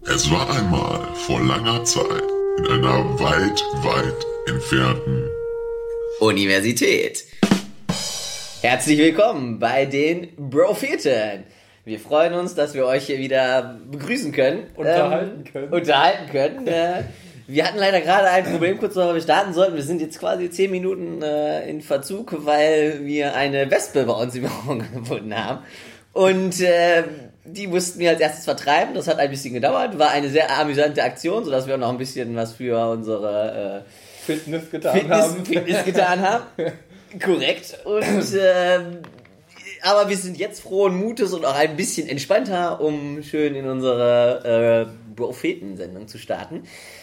Es war einmal vor langer Zeit in einer weit, weit entfernten Universität. Herzlich willkommen bei den Bropheten. Wir freuen uns, dass wir euch hier wieder begrüßen können. Unterhalten können. Wir hatten leider gerade ein Problem, kurz bevor wir starten sollten. Wir sind jetzt quasi 10 Minuten in Verzug, weil wir eine Wespe bei uns im Raum gefunden haben. Und die mussten wir als erstes vertreiben. Das hat ein bisschen gedauert. War eine sehr amüsante Aktion, sodass wir auch noch ein bisschen was für unsere Fitness getan haben. Korrekt. Und aber wir sind jetzt frohen Mutes und auch ein bisschen entspannter, um schön in unsere Propheten-Sendung zu starten.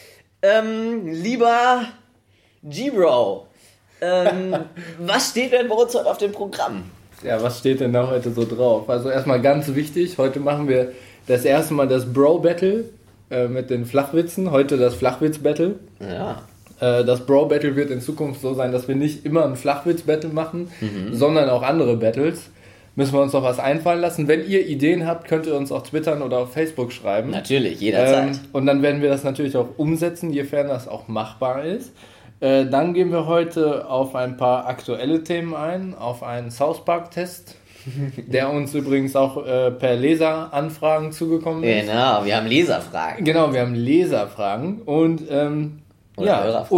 Lieber G-Bro, was steht denn bei uns heute auf dem Programm? Ja, was steht denn da heute so drauf? Also erstmal ganz wichtig, heute machen wir das erste Mal das Bro-Battle mit den Flachwitzen. Heute das Flachwitz-Battle. Ja. Das Bro-Battle wird in Zukunft so sein, dass wir nicht immer ein Flachwitz-Battle machen, sondern auch andere Battles. Müssen wir uns noch was einfallen lassen. Wenn ihr Ideen habt, könnt ihr uns auch twittern oder auf Facebook schreiben. Natürlich, jederzeit. Und dann werden wir das natürlich auch umsetzen, inwiefern das auch machbar ist. Dann gehen wir heute auf ein paar aktuelle Themen ein, auf einen South Park-Test, der uns übrigens auch per Leseranfragen zugekommen ist. Genau, wir haben Leserfragen. Genau, wir haben Leserfragen und ja,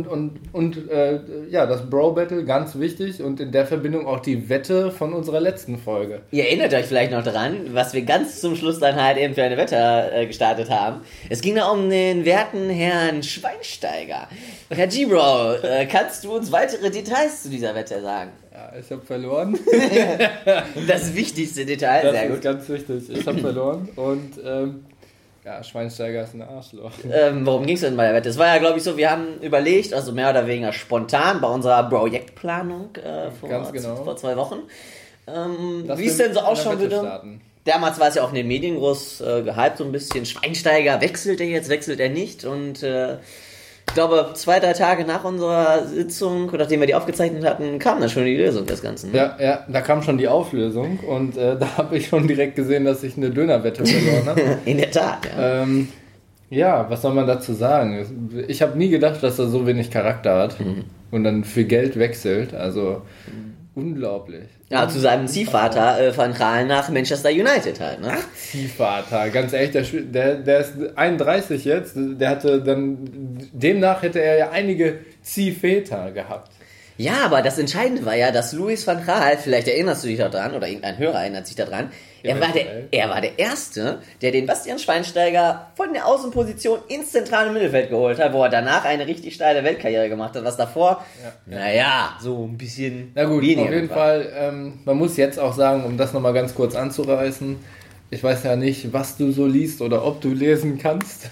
das Bro-Battle, ganz wichtig und in der Verbindung auch die Wette von unserer letzten Folge. Ihr erinnert euch vielleicht noch dran, was wir ganz zum Schluss dann halt eben für eine Wette gestartet haben. Es ging da um den werten Herrn Schweinsteiger. Herr G-Bro, kannst du uns weitere Details zu dieser Wette sagen? Ja, ich habe verloren. Das wichtigste Detail, das sehr ist gut. Ganz wichtig, ich habe verloren und ja, Schweinsteiger ist ein Arschloch. Worum ging es denn bei der Wette? Es war ja, glaube ich, so, wir haben überlegt, also mehr oder weniger spontan bei unserer Projektplanung vor 2 Wochen, wie es denn so ausschauen würde. Damals war es ja auch in den Medien groß gehypt, so ein bisschen Schweinsteiger, wechselt er jetzt, wechselt er nicht und ich glaube, 2-3 Tage nach unserer Sitzung, nachdem wir die aufgezeichnet hatten, kam dann schon die Lösung des Ganzen. Ne? Ja, da kam schon die Auflösung und da habe ich schon direkt gesehen, dass ich eine Dönerwette verloren habe. In der Tat, ja. Ja, was soll man dazu sagen? Ich habe nie gedacht, dass er so wenig Charakter hat und dann für Geld wechselt, also unglaublich. Ja, zu seinem Ziehvater Van Gaal nach Manchester United halt, ne? Ach, Ziehvater, ganz ehrlich, der ist 31 jetzt, der hatte dann, demnach hätte er ja einige Ziehväter gehabt. Ja, aber das Entscheidende war ja, dass Louis van Gaal, vielleicht erinnerst du dich daran, oder irgendein Hörer erinnert sich daran, er war der Erste, der den Bastian Schweinsteiger von der Außenposition ins zentrale Mittelfeld geholt hat, wo er danach eine richtig steile Weltkarriere gemacht hat, was davor, so ein bisschen na gut, weniger auf jeden war. Fall, man muss jetzt auch sagen, um das nochmal ganz kurz anzureißen, ich weiß ja nicht, was du so liest oder ob du lesen kannst.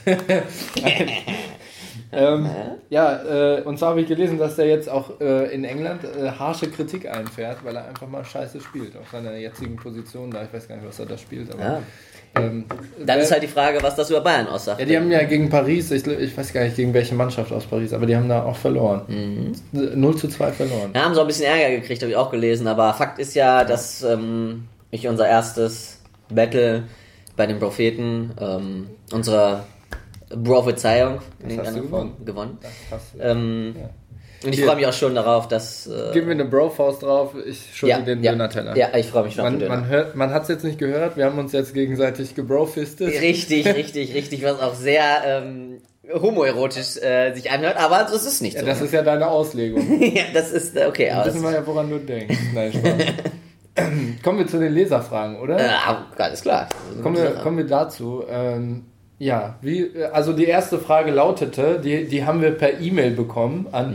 Und zwar habe ich gelesen, dass er jetzt auch in England harsche Kritik einfährt, weil er einfach mal scheiße spielt, auf seiner jetzigen Position da. Ich weiß gar nicht, was er da spielt. Aber, dann ist halt die Frage, was das über Bayern aussagt. Ja, die haben ja gegen Paris, ich weiß gar nicht, gegen welche Mannschaft aus Paris, aber die haben da auch verloren. 0-2 verloren. Da haben sie auch ein bisschen Ärger gekriegt, habe ich auch gelesen, aber Fakt ist ja, dass ich unser erstes Battle bei den Propheten, unsere Prophezeiung gewonnen. Und ich freue mich auch schon darauf, dass... Gib mir eine Bro-Faust drauf, ich schulde den Döner-Teller. Ja, ich freue mich schon auf den Döner. Man hat es jetzt nicht gehört, wir haben uns jetzt gegenseitig gebrofistet. Richtig, was auch sehr homoerotisch sich anhört, aber das ist nicht so. Das ist ja deine Auslegung. Ja, das ist okay. Dann wissen wir ja, woran du denkst. Nein, Spaß. Kommen wir zu den Leserfragen, oder? Alles klar. Kommen wir dazu. Ja, also die erste Frage lautete, die haben wir per E-Mail bekommen an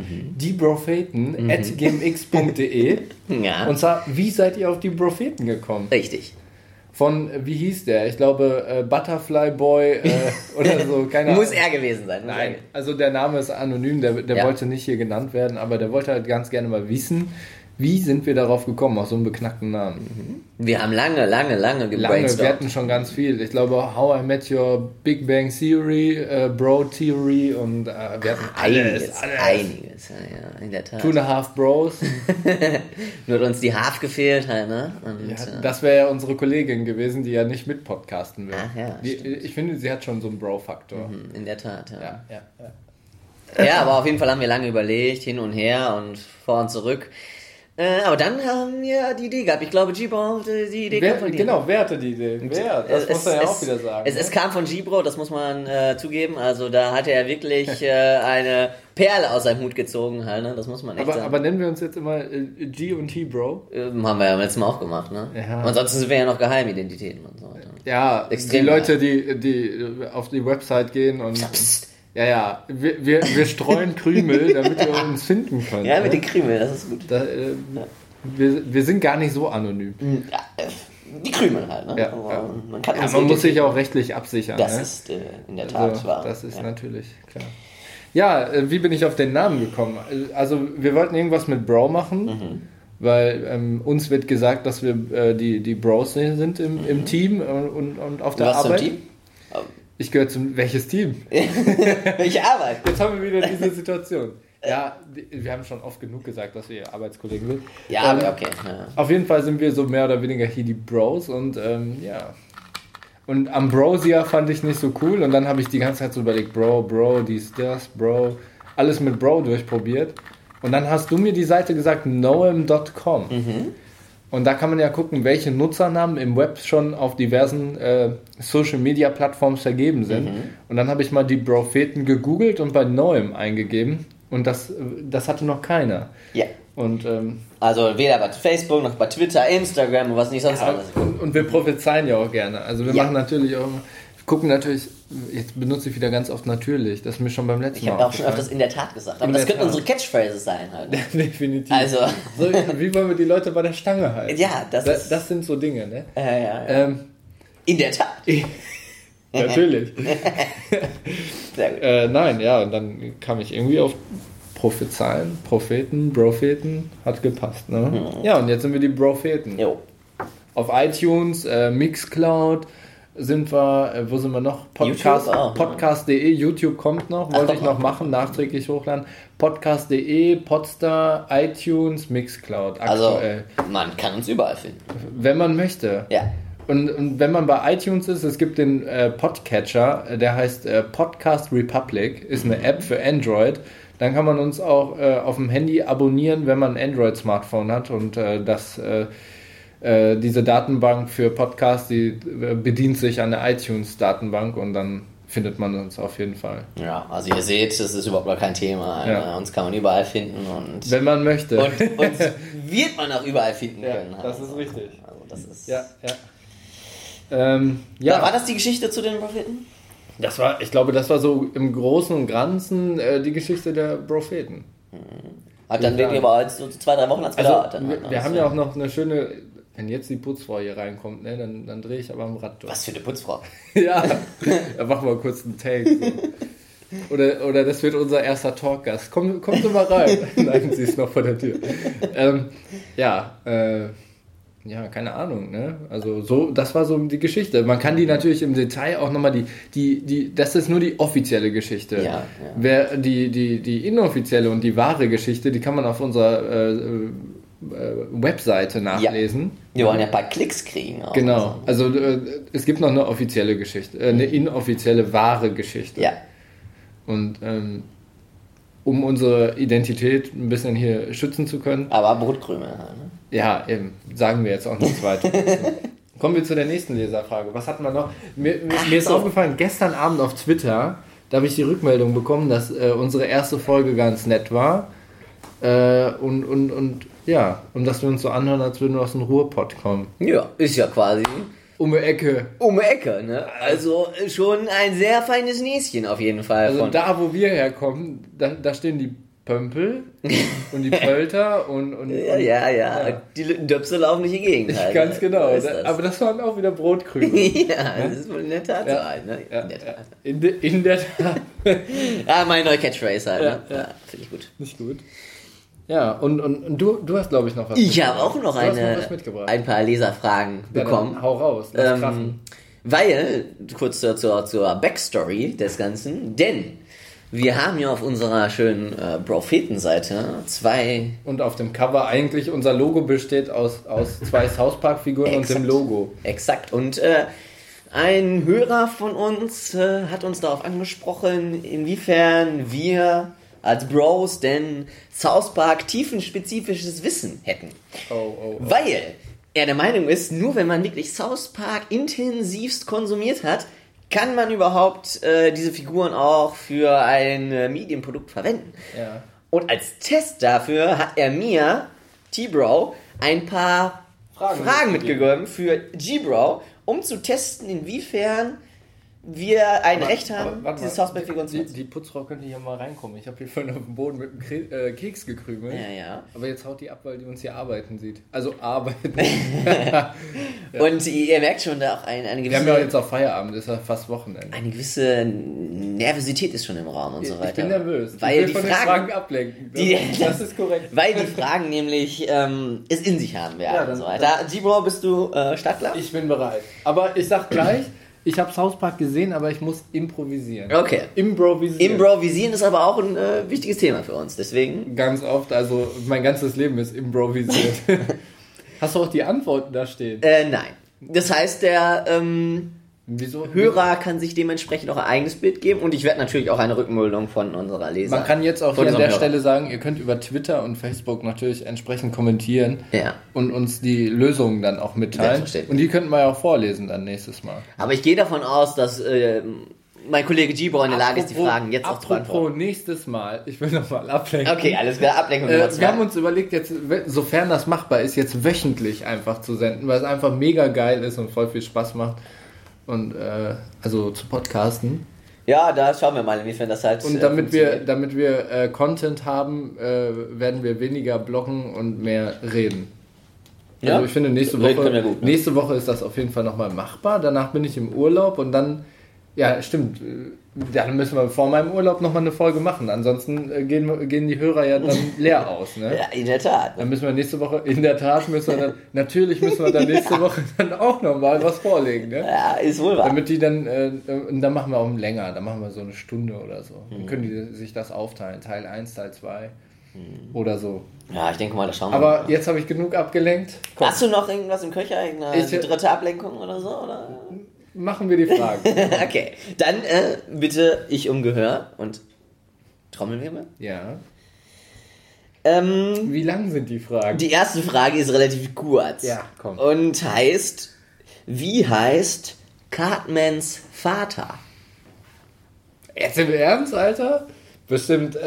diepropheten@gmx.de. Ja. Und zwar, wie seid ihr auf die Propheten gekommen? Richtig. Von, wie hieß der? Ich glaube, Butterfly Boy oder so, keine Ahnung. Muss er gewesen sein. Nein, also der Name ist anonym, der wollte nicht hier genannt werden, aber der wollte halt ganz gerne mal wissen, Wie sind wir darauf gekommen, auf so einen beknackten Namen? Wir haben lange gebrainstormt. Wir hatten schon ganz viel. Ich glaube, How I Met Your Big Bang Theory, Bro Theory und wir hatten einiges. Ja, in der Tat. 2.5 Bros. Nur hat uns die Half gefehlt halt, ne? Und, das wäre ja unsere Kollegin gewesen, die ja nicht mit podcasten will. Ach ja, ich finde, sie hat schon so einen Bro-Faktor. In der Tat, ja. Ja, aber auf jeden Fall haben wir lange überlegt, hin und her und vor und zurück. Aber dann haben wir die Idee gehabt. Ich glaube, G-Bro, die Idee kam von dir. Genau, wer hatte die Idee? Das muss man ja auch wieder sagen. Es kam von G-Bro, das muss man zugeben. Also da hat er wirklich eine Perle aus seinem Hut gezogen. Halt, ne? Das muss man echt sagen. Aber nennen wir uns jetzt immer G und T-Bro? Haben wir ja letztes Mal auch gemacht. Ne? Ja. Ansonsten sind wir ja noch Geheimidentitäten und so weiter. Ja, extrem die Leute, die auf die Website gehen und... Ja, wir streuen Krümel, damit wir uns finden können. Ja, mit den Krümeln, das ist gut. Wir sind gar nicht so anonym. Ja, die Krümel halt, ne? Ja, man muss sich auch rechtlich absichern. Das ist in der Tat wahr. Das ist natürlich klar. Ja, wie bin ich auf den Namen gekommen? Also wir wollten irgendwas mit Bro machen, weil uns wird gesagt, dass wir die Bros sind im Team und auf der Arbeit. Zum Team? Ich gehöre zum... Welches Team? Welche Arbeit? Jetzt haben wir wieder diese Situation. Ja, wir haben schon oft genug gesagt, dass wir Arbeitskollegen sind. Ja, aber okay. Ja. Auf jeden Fall sind wir so mehr oder weniger hier die Bros und ja. Und Ambrosia fand ich nicht so cool und dann habe ich die ganze Zeit so überlegt, Bro, dies, das, Bro. Alles mit Bro durchprobiert. Und dann hast du mir die Seite gesagt, knowem.com. Und da kann man ja gucken, welche Nutzernamen im Web schon auf diversen Social-Media-Plattformen vergeben sind. Und dann habe ich mal die Propheten gegoogelt und bei Knowem eingegeben. Und das hatte noch keiner. Ja. Und, also weder bei Facebook noch bei Twitter, Instagram und was nicht sonst alles. Und wir prophezeien ja auch gerne. Also wir machen natürlich auch... Gucken natürlich, jetzt benutze ich wieder ganz oft natürlich, das ist mir schon beim letzten Mal Ich habe auch schon öfters in der Tat gesagt, aber das könnten unsere Catchphrases sein halt. Definitiv. Also. So, wie wollen wir die Leute bei der Stange halten? Ja, das sind so Dinge, ne? Ja. In der Tat. Natürlich. Sehr gut. Nein, ja, und dann kam ich irgendwie auf Prophezeien, Propheten, hat gepasst, ne? Ja, und jetzt sind wir die Propheten. Jo. Auf iTunes, Mixcloud, sind wir, wo sind wir noch? Podcast.de, YouTube kommt noch, wollte ich noch machen, nachträglich hochladen. Podcast.de, Podstar, iTunes, Mixcloud. Aktuell. Also, man kann uns überall finden. Wenn man möchte. Ja. Und wenn man bei iTunes ist, es gibt den Podcatcher, der heißt Podcast Republic, ist eine App für Android. Dann kann man uns auch auf dem Handy abonnieren, wenn man ein Android-Smartphone hat und diese Datenbank für Podcasts, die bedient sich an der iTunes-Datenbank und dann findet man uns auf jeden Fall. Ja, also ihr seht, das ist überhaupt kein Thema. Ja. Uns kann man überall finden. Und wenn man möchte. Und uns wird man auch überall finden können. Das ist richtig. Also das ist ja. War das die Geschichte zu den Propheten? Ich glaube, das war so im Großen und Ganzen die Geschichte der Propheten. Hat dann wirklich aber jetzt so 2-3 Wochen als gedauert. Wir haben ja auch noch eine schöne... Wenn jetzt die Putzfrau hier reinkommt, ne, dann drehe ich aber am Rad durch. Was für eine Putzfrau? Ja, dann machen wir kurz einen Take. So. Oder das wird unser erster Talkgast. Komm doch mal rein. Nein, sie ist noch vor der Tür. Ja, keine Ahnung. Ne? Also so, das war so die Geschichte. Man kann die natürlich im Detail auch nochmal das ist nur die offizielle Geschichte. Ja. Wer die inoffizielle und die wahre Geschichte, die kann man auf unserer Webseite nachlesen. Ja. Wir wollen ja ein paar Klicks kriegen. Auch genau, also es gibt noch eine offizielle Geschichte, eine inoffizielle, wahre Geschichte. Ja. Und um unsere Identität ein bisschen hier schützen zu können. Aber Brotkrümel. Ne? Ja, eben, sagen wir jetzt auch nichts weiter. Kommen wir zu der nächsten Leserfrage. Was hatten wir noch? Mir ist aufgefallen, gestern Abend auf Twitter, da habe ich die Rückmeldung bekommen, dass unsere erste Folge ganz nett war. Und dass wir uns so anhören, als würden wir aus dem Ruhrpott kommen. Ja, ist ja quasi um die Ecke, ne? Also schon ein sehr feines Näschen auf jeden Fall. Also da, wo wir herkommen, da stehen die Pömpel und die Pölter und ja. Die Döpse laufen nicht in die Gegend. Halt, ganz genau. Aber das waren auch wieder Brotkrümel. Das ist wohl in der Tat so ein, ne? In der Tat. Meine neue Catchphrase halt, ne? Ja, finde ich gut. Nicht gut. Ja, und du hast, glaube ich, noch was. Ich habe auch noch ein paar Leserfragen bekommen. Dann hau raus, lass krachen. Weil, kurz zur Backstory des Ganzen, denn wir haben ja auf unserer schönen Prophetenseite 2... Und auf dem Cover eigentlich unser Logo besteht aus 2 South Park-Figuren und dem Logo. Exakt. Und ein Hörer von uns hat uns darauf angesprochen, inwiefern wir als Bros denn South Park tiefenspezifisches Wissen hätten. Oh. Weil er der Meinung ist, nur wenn man wirklich South Park intensivst konsumiert hat, kann man überhaupt diese Figuren auch für ein Medienprodukt verwenden. Ja. Und als Test dafür hat er mir, T-Bro, ein paar Fragen mitgegeben für G-Bro, um zu testen, inwiefern wir ein Recht haben, diese South Park-Figuren zu nutzen. Die Putzfrau könnte hier mal reinkommen. Ich habe hier vorhin auf dem Boden mit einem Keks gekrümelt. Ja. Aber jetzt haut die ab, weil die uns hier arbeiten sieht. Also arbeiten. Ja. Und ihr merkt schon, da auch eine gewisse... Wir haben ja jetzt auch Feierabend, das ist ja fast Wochenende. Eine gewisse Nervosität ist schon im Raum und so weiter. Ich bin nervös. Weil ich will von den Fragen ablenken. Das ist korrekt. Weil die Fragen nämlich es in sich haben werden und so weiter. G-Bro, bist du startklar? Ich bin bereit. Aber ich sag gleich... Ich habe South Park gesehen, aber ich muss improvisieren. Okay. Improvisieren ist aber auch ein wichtiges Thema für uns, deswegen... Ganz oft, also mein ganzes Leben ist improvisiert. Hast du auch die Antworten da stehen? Nein. Das heißt, der Wieso? Hörer kann sich dementsprechend auch ein eigenes Bild geben und ich werde natürlich auch eine Rückmeldung von unserer Leser. Man kann jetzt auch hier an der Stelle sagen, ihr könnt über Twitter und Facebook natürlich entsprechend kommentieren und uns die Lösungen dann auch mitteilen. Und die könnten wir ja auch vorlesen dann nächstes Mal. Aber ich gehe davon aus, dass mein Kollege G-Bro in der Lage ist, die Fragen jetzt auch zu beantworten. Apropos nächstes Mal, ich will nochmal ablenken. Okay, alles klar, Ablenkung. Wir haben uns überlegt, jetzt, sofern das machbar ist, jetzt wöchentlich einfach zu senden, weil es einfach mega geil ist und voll viel Spaß macht. Und also zu podcasten. Ja, da schauen wir mal, inwiefern das halt. Und damit wir Content haben, werden wir weniger bloggen und mehr reden. Ja? Also ich finde, nächste Woche ist das auf jeden Fall nochmal machbar. Danach bin ich im Urlaub und dann, ja, stimmt. Dann müssen wir vor meinem Urlaub nochmal eine Folge machen. Ansonsten gehen die Hörer ja dann leer aus. Ne? Ja, in der Tat. Dann müssen wir nächste Woche, natürlich müssen wir dann nächste Woche dann auch nochmal was vorlegen. Ne? Ja, ist wohl wahr. Damit die dann machen wir auch länger, dann machen wir so eine Stunde oder so. Dann können die sich das aufteilen, Teil 1, Teil 2 oder so. Ja, ich denke mal, das schauen wir mal. Aber jetzt habe ich genug abgelenkt. Komm. Hast du noch irgendwas im Köcher, eine dritte Ablenkung oder so? Oder? Machen wir die Fragen. Okay, dann bitte ich um Gehör und Trommelwirbel. Ja. Wie lang sind die Fragen? Die erste Frage ist relativ kurz. Ja, komm. Und heißt, wie heißt Cartmans Vater? Jetzt im Ernst, Alter? Bestimmt,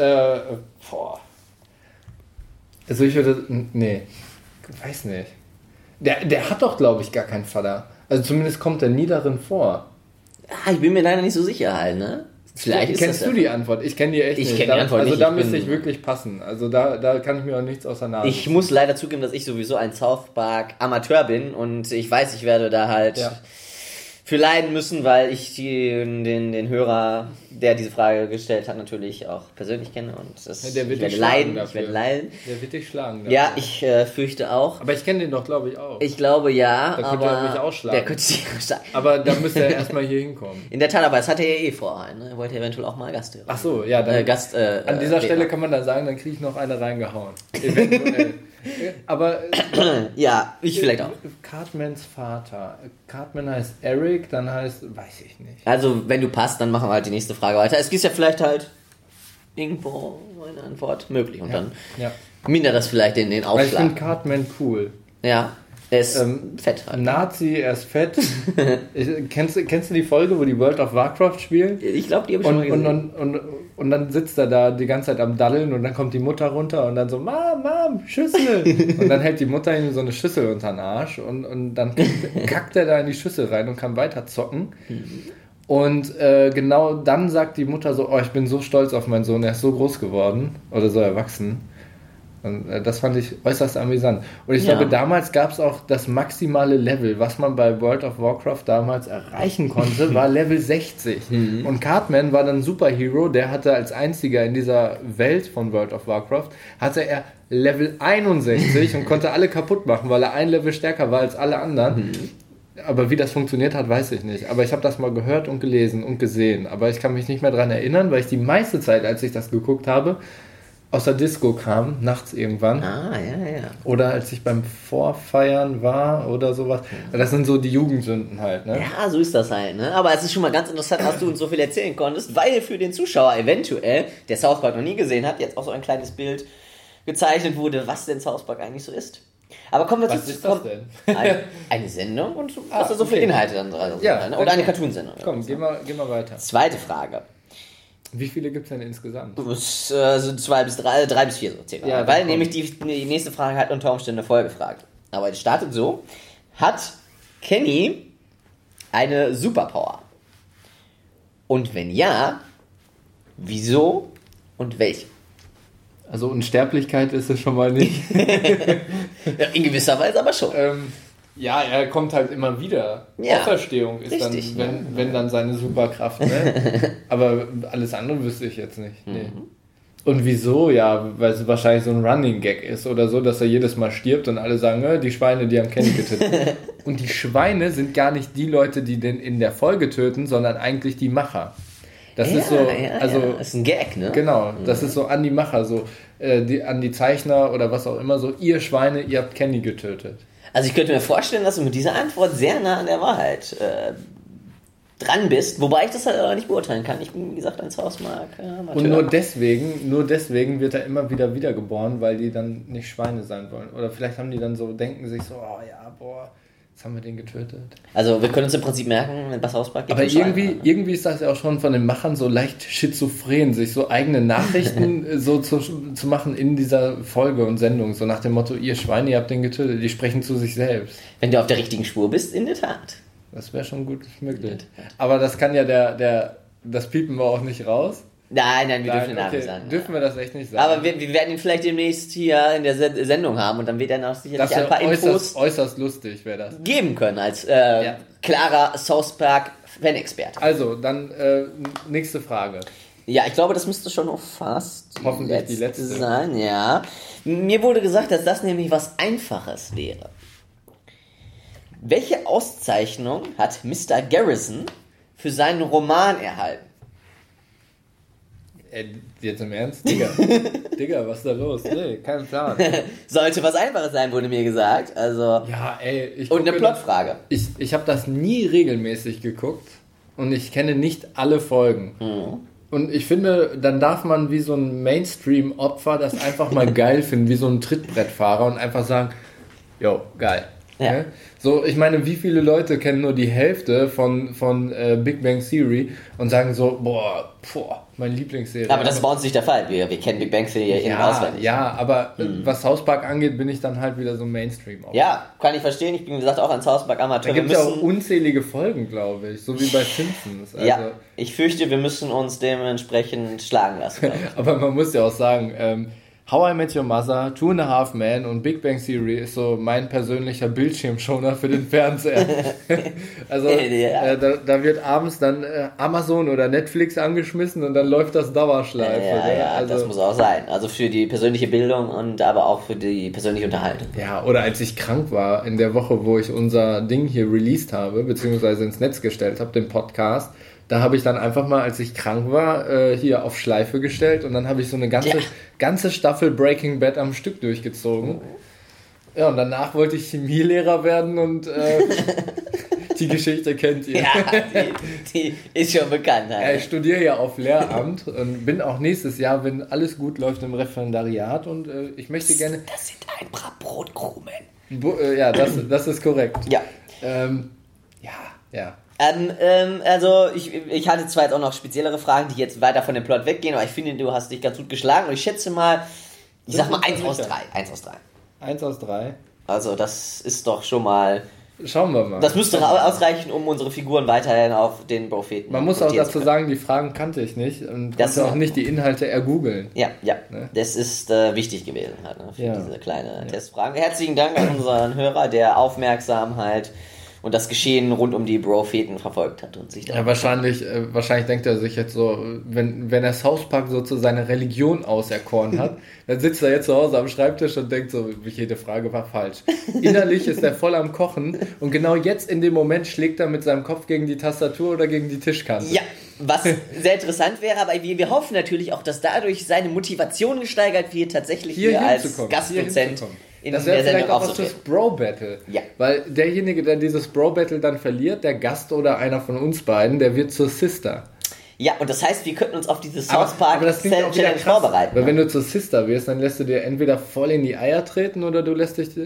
Also ich würde, nee, weiß nicht. Der hat doch, glaube ich, gar keinen Vater. Also zumindest kommt er nie darin vor. Ich bin mir leider nicht so sicher halt, ne? Vielleicht kennst du die Antwort? Ich kenne die echt nicht. Ich kenne die Antwort nicht. Also da müsste ich wirklich passen. Also da kann ich mir auch nichts aus der Nase. Ich muss leider zugeben, dass ich sowieso ein South Park Amateur bin und ich weiß, ich werde da halt für leiden müssen, weil ich den Hörer, der diese Frage gestellt hat, natürlich auch persönlich kenne und ich werde leiden. Der wird dich schlagen dafür. Ja, ich fürchte auch. Aber ich kenne den doch, glaube ich, auch. Ich glaube ja, da könnte er mich auch schlagen. Der könnte dich schlagen. Aber da müsste er erstmal hier hinkommen. In der Tat, aber das hatte er ja vor. Ne? Er wollte eventuell auch mal Gasthörer. Ach so, ja. Dann an dieser Stelle kann man dann sagen, dann kriege ich noch eine reingehauen. Eventuell. Aber ja, ich vielleicht auch. Cartmans Vater. Cartman heißt Eric, dann heißt, weiß ich nicht. Also, wenn du passt, dann machen wir halt die nächste Frage weiter. Es gibt ja vielleicht halt irgendwo eine Antwort möglich und dann mindert das vielleicht den Aufschlag. Weil ich finde Cartman cool. Ja, er ist fett halt. Nazi, er ist fett. Kennst du die Folge, wo die World of Warcraft spielen? Ich glaube, die habe ich schon mal gesehen. Und dann sitzt er da die ganze Zeit am Daddeln und dann kommt die Mutter runter und dann so, Mom, Schüssel. Und dann hält die Mutter ihm so eine Schüssel unter den Arsch und dann kackt er da in die Schüssel rein und kann weiter zocken. Und genau dann sagt die Mutter so, ich bin so stolz auf meinen Sohn, er ist so groß geworden oder so erwachsen. Und das fand ich äußerst amüsant. Und ich glaube, damals gab es auch das maximale Level, was man bei World of Warcraft damals erreichen konnte, war Level 60. Und Cartman war dann ein Superhero, der hatte als einziger in dieser Welt von World of Warcraft, hatte er Level 61 und konnte alle kaputt machen, weil er ein Level stärker war als alle anderen. Aber wie das funktioniert hat, weiß ich nicht. Aber ich habe das mal gehört und gelesen und gesehen. Aber ich kann mich nicht mehr daran erinnern, weil ich die meiste Zeit, als ich das geguckt habe, aus der Disco kam, nachts irgendwann. Oder als ich beim Vorfeiern war oder sowas. Das sind so die Jugendsünden halt, ne? Ja, so ist das halt, ne? Aber es ist schon mal ganz interessant, dass du uns so viel erzählen konntest, weil für den Zuschauer eventuell, der South Park noch nie gesehen hat, jetzt auch so ein kleines Bild gezeichnet wurde, was denn South Park eigentlich so ist. Aber kommen wir was ist das denn? Eine Sendung und was da so für Inhalte dann drin sind. Oder eine Cartoon-Sendung. Komm, geh mal weiter. Zweite Frage. Wie viele gibt es denn insgesamt? Es sind 2 bis 3 bis 4 so circa. Ja, weil nämlich die nächste Frage hat unter Umständen eine Folgefrage. Aber es startet so. Hat Kenny eine Superpower? Und wenn ja, wieso und welche? Also Unsterblichkeit ist es schon mal nicht. Ja, in gewisser Weise aber schon. Ja, er kommt halt immer wieder. Auferstehung ist richtig, dann, wenn dann seine Superkraft. Ne? Aber alles andere wüsste ich jetzt nicht. Nee. Und wieso? Ja, weil es wahrscheinlich so ein Running Gag ist oder so, dass er jedes Mal stirbt und alle sagen, die Schweine, die haben Kenny getötet. Und die Schweine sind gar nicht die Leute, die den in der Folge töten, sondern eigentlich die Macher. Das ist so, das ist ein Gag, ne? Genau, das ist so an die Macher, so an die Zeichner oder was auch immer, so, ihr Schweine, ihr habt Kenny getötet. Also ich könnte mir vorstellen, dass du mit dieser Antwort sehr nah an der Wahrheit dran bist, wobei ich das halt auch nicht beurteilen kann. Ich bin, wie gesagt, ein South Park Amateur. Und nur deswegen wird er immer wieder wiedergeboren, weil die dann nicht Schweine sein wollen. Oder vielleicht haben die dann so, denken sich so, oh ja, boah, jetzt haben wir den getötet. Also wir können uns im Prinzip merken, wenn was South Park gibt. Aber irgendwie ist das ja auch schon von den Machern so leicht schizophren, sich so eigene Nachrichten so zu machen in dieser Folge und Sendung. So nach dem Motto, ihr Schweine, ihr habt den getötet. Die sprechen zu sich selbst. Wenn du auf der richtigen Spur bist, in der Tat. Das wäre schon gut möglich. Aber das kann ja das piepen wir auch nicht raus. Nein, wir dürfen den Namen sagen. Dürfen wir das echt nicht sagen. Aber wir werden ihn vielleicht demnächst hier in der Sendung haben und dann wird er noch sicherlich ein paar Infos äußerst lustig wäre das. Geben können als klarer South Park Fan-Experte. Also, dann nächste Frage. Ja, ich glaube, das müsste schon noch fast hoffentlich die letzte sein, ja. Mir wurde gesagt, dass das nämlich was Einfaches wäre. Welche Auszeichnung hat Mr. Garrison für seinen Roman erhalten? Jetzt im Ernst? Digga, was ist da los? Nee, kein Plan. Sollte was Einfaches sein, wurde mir gesagt. Also ja, und eine Plotfrage. Ich habe das nie regelmäßig geguckt und ich kenne nicht alle Folgen. Und ich finde, dann darf man wie so ein Mainstream-Opfer das einfach mal geil finden, wie so ein Trittbrettfahrer und einfach sagen, jo, geil. Ja. Ne? So, ich meine, wie viele Leute kennen nur die Hälfte von Big Bang Theory und sagen so, boah, mein Lieblingsserie. Aber das ist bei uns nicht der Fall. Wir kennen Big Bang Theory auswendig. Ja, aber was South Park angeht, bin ich dann halt wieder so Mainstream. Ja, kann ich verstehen. Ich bin, wie gesagt, auch ein South Park Amateur. Da gibt es ja auch unzählige Folgen, glaube ich. So wie bei Simpsons. Also, ja, ich fürchte, wir müssen uns dementsprechend schlagen lassen. Aber man muss ja auch sagen, How I Met Your Mother, 2.5 Men und Big Bang Theory ist so mein persönlicher Bildschirmschoner für den Fernseher. Also da wird abends dann Amazon oder Netflix angeschmissen und dann läuft das Dauerschleife. Ja, also, das muss auch sein. Also für die persönliche Bildung und aber auch für die persönliche Unterhaltung. Ja, oder als ich krank war, in der Woche, wo ich unser Ding hier released habe, beziehungsweise ins Netz gestellt habe, den Podcast, da habe ich dann einfach mal, als ich krank war, hier auf Schleife gestellt und dann habe ich so eine ganze Staffel Breaking Bad am Stück durchgezogen. Ja, und danach wollte ich Chemielehrer werden und die Geschichte kennt ihr. Ja, die ist schon bekannt. Ja, ich studiere ja auf Lehramt und bin auch nächstes Jahr, wenn alles gut läuft, im Referendariat und ich möchte gerne... Das sind ein paar Brotkrumen. Ja, das ist korrekt. Ja. Ja. Also ich hatte zwar jetzt auch noch speziellere Fragen, die jetzt weiter von dem Plot weggehen, aber ich finde, du hast dich ganz gut geschlagen und ich schätze mal, ich sag mal 1 aus 3. 1 aus 3. Also das ist doch schon mal Schauen wir mal. Das müsste ausreichen, um unsere Figuren weiterhin auf den Propheten. Man muss auch dazu sagen, die Fragen kannte ich nicht und konnte auch nicht die Inhalte ergoogeln. Ja. Ne? Das ist wichtig gewesen halt, ne, für diese kleine Testfrage. Herzlichen Dank an unseren Hörer, der aufmerksam halt und das Geschehen rund um die Propheten verfolgt hat und sich da. Ja, wahrscheinlich denkt er sich jetzt so, wenn er South Park so zu seiner Religion auserkoren hat, dann sitzt er jetzt zu Hause am Schreibtisch und denkt so, jede Frage war falsch. Innerlich ist er voll am Kochen und genau jetzt in dem Moment schlägt er mit seinem Kopf gegen die Tastatur oder gegen die Tischkante. Ja, was sehr interessant wäre, aber wir hoffen natürlich auch, dass dadurch seine Motivation gesteigert wird, tatsächlich hier als Gastdozent. Das wäre vielleicht auch was fürs Bro-Battle. Ja. Weil derjenige, der dieses Bro-Battle dann verliert, der Gast oder einer von uns beiden, der wird zur Sister. Ja, und das heißt, wir könnten uns auf diese South Park Challenge vorbereiten. Weil wenn du zur Sister wirst, dann lässt du dir entweder voll in die Eier treten oder du lässt dich,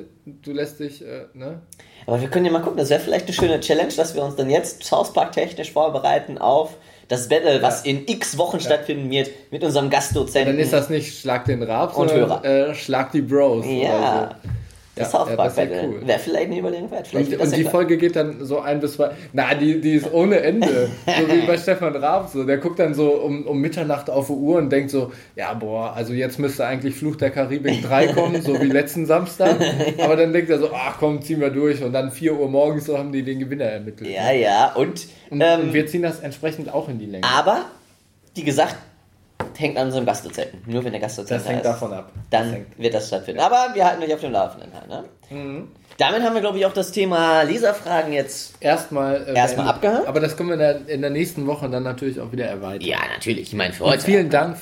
ne? Aber wir können ja mal gucken, das wäre vielleicht eine schöne Challenge, dass wir uns dann jetzt South Park technisch vorbereiten auf das Battle, was in x Wochen stattfinden wird, mit unserem Gastdozenten. Dann ist das nicht Schlag den Rab, sondern Schlag die Bros. Ja. Das South Park Battle. Cool. Wäre vielleicht eine Überlegung wert. Und die Folge geht dann so 1 bis 2. Die ist ohne Ende. So wie bei Stefan Raab. So. Der guckt dann so um Mitternacht auf die Uhr und denkt so, also jetzt müsste eigentlich Fluch der Karibik 3 kommen, so wie letzten Samstag. Aber dann denkt er so, komm, ziehen wir durch. Und dann 4 Uhr morgens so haben die den Gewinner ermittelt. Ja. Und wir ziehen das entsprechend auch in die Länge. Aber, wie gesagt, hängt an unserem Gastdozenten. Nur wenn der Gastdozent das hängt davon ab. Dann wird das stattfinden. Aber wir halten euch auf dem Laufenden. Ne? Mhm. Damit haben wir, glaube ich, auch das Thema Leserfragen jetzt erstmal abgehakt. Aber das können wir in der nächsten Woche dann natürlich auch wieder erweitern. Ja, natürlich. Ich meine, für heute. Vielen Dank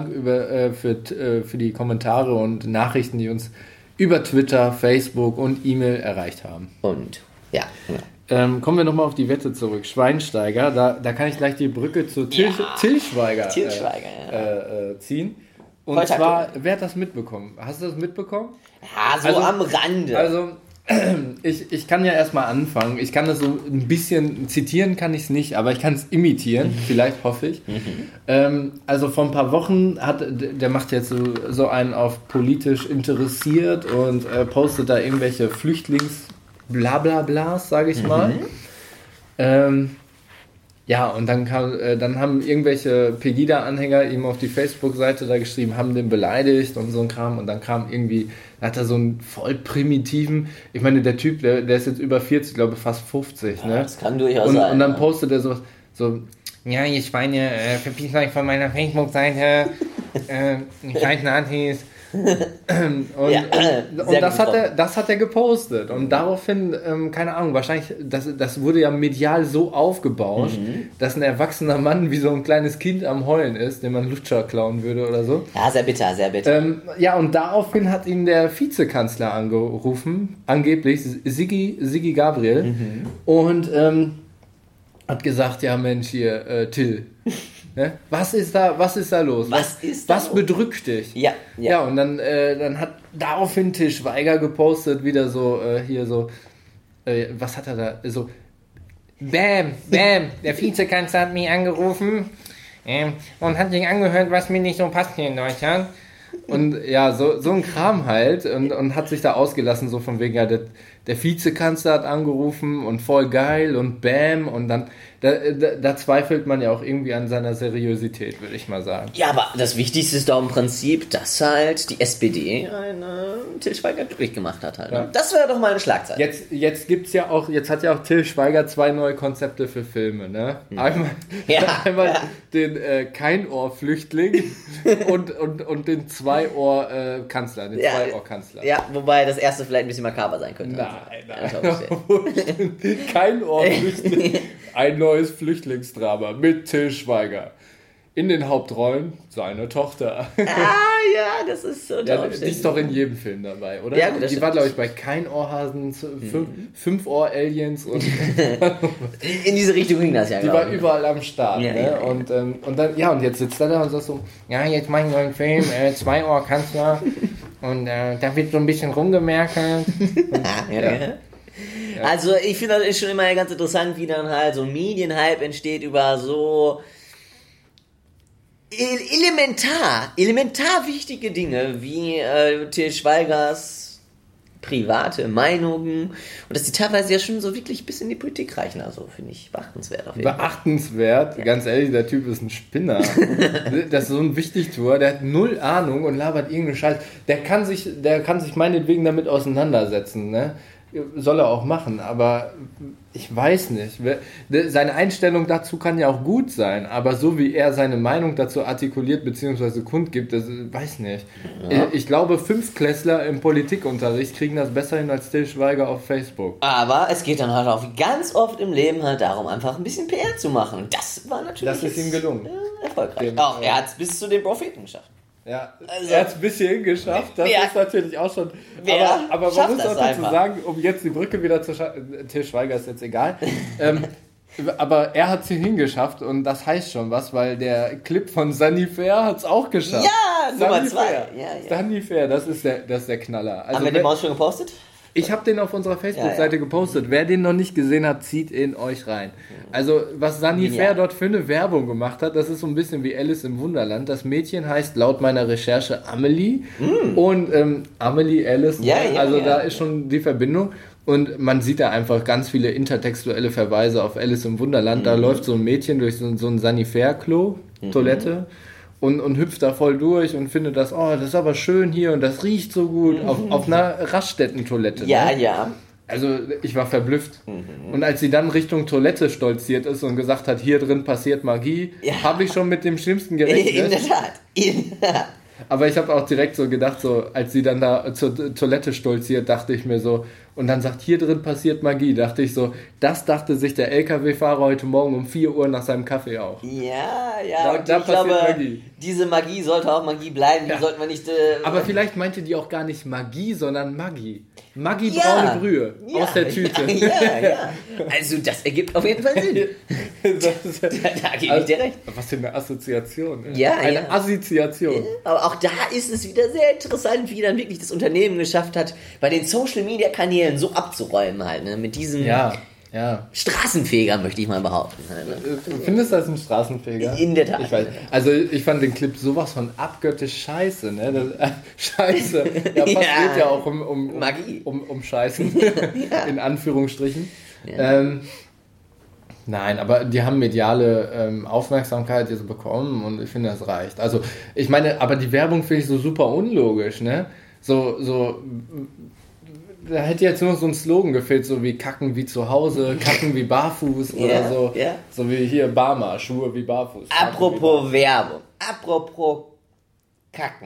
für die Kommentare und Nachrichten, die uns über Twitter, Facebook und E-Mail erreicht haben. Und, ja, genau. Kommen wir nochmal auf die Wette zurück. Schweinsteiger, da kann ich gleich die Brücke zu Til Schweiger ziehen. Und heute zwar, wer hat das mitbekommen? Hast du das mitbekommen? Ja, so am Rande. Also, ich kann ja erstmal anfangen. Ich kann das so ein bisschen zitieren, kann ich es nicht, aber ich kann es imitieren, vielleicht, hoffe ich. Also vor ein paar Wochen der macht jetzt so einen auf politisch interessiert und postet da irgendwelche Blablablas, sage ich mal. Und dann haben irgendwelche Pegida-Anhänger ihm auf die Facebook-Seite da geschrieben, haben den beleidigt und so ein Kram. Und dann kam irgendwie, da hat er so einen voll primitiven, ich meine, der Typ, der ist jetzt über 40, glaube ich, fast 50. Ne? Das kann durchaus sein. Und dann postet er so, ja, ihr Schweine, verpisst euch von meiner Facebook-Seite, ich heiße Nazis. Und das hat er gepostet und daraufhin, keine Ahnung, wahrscheinlich, das wurde ja medial so aufgebaut, dass ein erwachsener Mann wie so ein kleines Kind am Heulen ist, dem man Lutscher klauen würde oder so. Ja, sehr bitter, sehr bitter. Und daraufhin hat ihn der Vizekanzler angerufen, angeblich Sigi Gabriel, und hat gesagt, ja Mensch, hier, Till, ne? Was ist da los? Was bedrückt dich? Ja, und dann hat daraufhin Til Schweiger gepostet, wieder so, was hat er da? So, Bam, der Vizekanzler hat mich angerufen und hat sich angehört, was mir nicht so passt hier in Deutschland. Und ja, so ein Kram halt und hat sich da ausgelassen, so von wegen, ja, der Vizekanzler hat angerufen und voll geil und bam und dann, da zweifelt man ja auch irgendwie an seiner Seriosität, würde ich mal sagen. Ja, aber das Wichtigste ist doch im Prinzip, dass halt die SPD Til Schweiger durchgemacht hat halt. Ja. Das wäre doch mal eine Schlagzeile. Jetzt hat ja auch Til Schweiger 2 neue Konzepte für Filme, ne? Einmal den Kein-Ohr-Flüchtling und den 2-Ohr-Kanzler, den 2-Ohr-Kanzler. Ja, wobei das erste vielleicht ein bisschen makaber sein könnte. Nein. Kein Ohrflüchtling. Ein neues Flüchtlingsdrama mit Til Schweiger. In den Hauptrollen seine Tochter. Ja, das ist so ja, die ist doch in jedem Film dabei, oder? Ja, die war, glaube ich, bei Kein Ohrhasen, 5 Ohr-Aliens. Und in diese Richtung ging das ja, die war überall am Start. Ja, ne? Ja. Und dann, und jetzt sitzt er da und sagt so, ja, jetzt mache ich einen neuen Film, 2-Ohr-Kanzler. Und da wird so ein bisschen rumgemerkelt. Ja. Also ich finde das ist schon immer ganz interessant, wie dann halt so ein Medienhype entsteht über so elementar wichtige Dinge wie Til Schweigers private Meinungen und dass die teilweise ja schon so wirklich bis in die Politik reichen. Also finde ich beachtenswert auf jeden Fall. Beachtenswert? Ganz ehrlich, der Typ ist ein Spinner. Das ist so ein Wichtigtuer, der hat null Ahnung und labert irgendeinen Scheiß. Der kann sich meinetwegen damit auseinandersetzen, ne? Soll er auch machen, aber ich weiß nicht. Seine Einstellung dazu kann ja auch gut sein, aber so wie er seine Meinung dazu artikuliert bzw. kundgibt, das weiß nicht. Ja. Ich glaube, 5-Klässler im Politikunterricht kriegen das besser hin als Till Schweiger auf Facebook. Aber es geht dann halt auch ganz oft im Leben halt darum, einfach ein bisschen PR zu machen. Und das war natürlich das ist ihm gelungen. Erfolgreich. Auch er hat es bis zu den Propheten geschafft. Ja, also, er hat es ein bisschen geschafft, das ist natürlich auch schon. Aber man muss auch dazu sagen, um jetzt die Brücke wieder zu schaffen, Till Schweiger ist jetzt egal, aber er hat es hier hingeschafft und das heißt schon was, weil der Clip von Sunny Fair hat es auch geschafft. Ja, Nummer 2. Sunny Fair, das ist der Knaller. Also, haben wir den Maus schon gepostet? Ich habe den auf unserer Facebook-Seite gepostet. Wer den noch nicht gesehen hat, zieht in euch rein. Also, was Sunny Fair dort für eine Werbung gemacht hat, das ist so ein bisschen wie Alice im Wunderland. Das Mädchen heißt laut meiner Recherche Amelie. Und Amelie, Alice, da ist schon die Verbindung. Und man sieht da einfach ganz viele intertextuelle Verweise auf Alice im Wunderland. Da läuft so ein Mädchen durch so ein Sunny Fair-Klo, Toilette. Und hüpft da voll durch und findet das ist aber schön hier und das riecht so gut auf einer Raststätten-Toilette. Ja, ne? Ja. Also ich war verblüfft. Und als sie dann Richtung Toilette stolziert ist und gesagt hat, hier drin passiert Magie, habe ich schon mit dem Schlimmsten gerechnet. In der Tat. Aber ich habe auch direkt so gedacht, so als sie dann da zur Toilette stolziert, dachte ich mir so, und dann sagt, hier drin passiert Magie, dachte ich so, das dachte sich der LKW-Fahrer heute Morgen um 4 Uhr nach seinem Kaffee auch. Ja, und ich glaube, Magie. Diese Magie sollte auch Magie bleiben, die sollten wir nicht... Aber vielleicht meinte die auch gar nicht Magie, sondern Maggi. Maggi braune Brühe aus der Tüte. Ja. Also das ergibt auf jeden Fall Sinn. Da gebe ich dir recht. Was für eine Assoziation. Eine Assoziation. Aber auch da ist es wieder sehr interessant, wie dann wirklich das Unternehmen geschafft hat, bei den Social-Media-Kanälen so abzuräumen halt, ne? Mit diesem Straßenfeger, möchte ich mal behaupten. Halt, ne? Findest du das ein Straßenfeger? In der Tat. Ich weiß. Also ich fand den Clip sowas von abgöttisch scheiße. Ne? Scheiße. Ja, fast geht ja auch um Magie. Um Scheißen. In Anführungsstrichen. Ja. Nein, aber die haben mediale Aufmerksamkeit jetzt bekommen und ich finde, das reicht. Also ich meine, aber die Werbung finde ich so super unlogisch, ne? So da hätte jetzt nur so ein Slogan gefehlt, so wie Kacken wie zu Hause, Kacken wie barfuß oder so. Yeah. So wie hier Barmer, Schuhe wie barfuß. Apropos Werbung, apropos Kacken.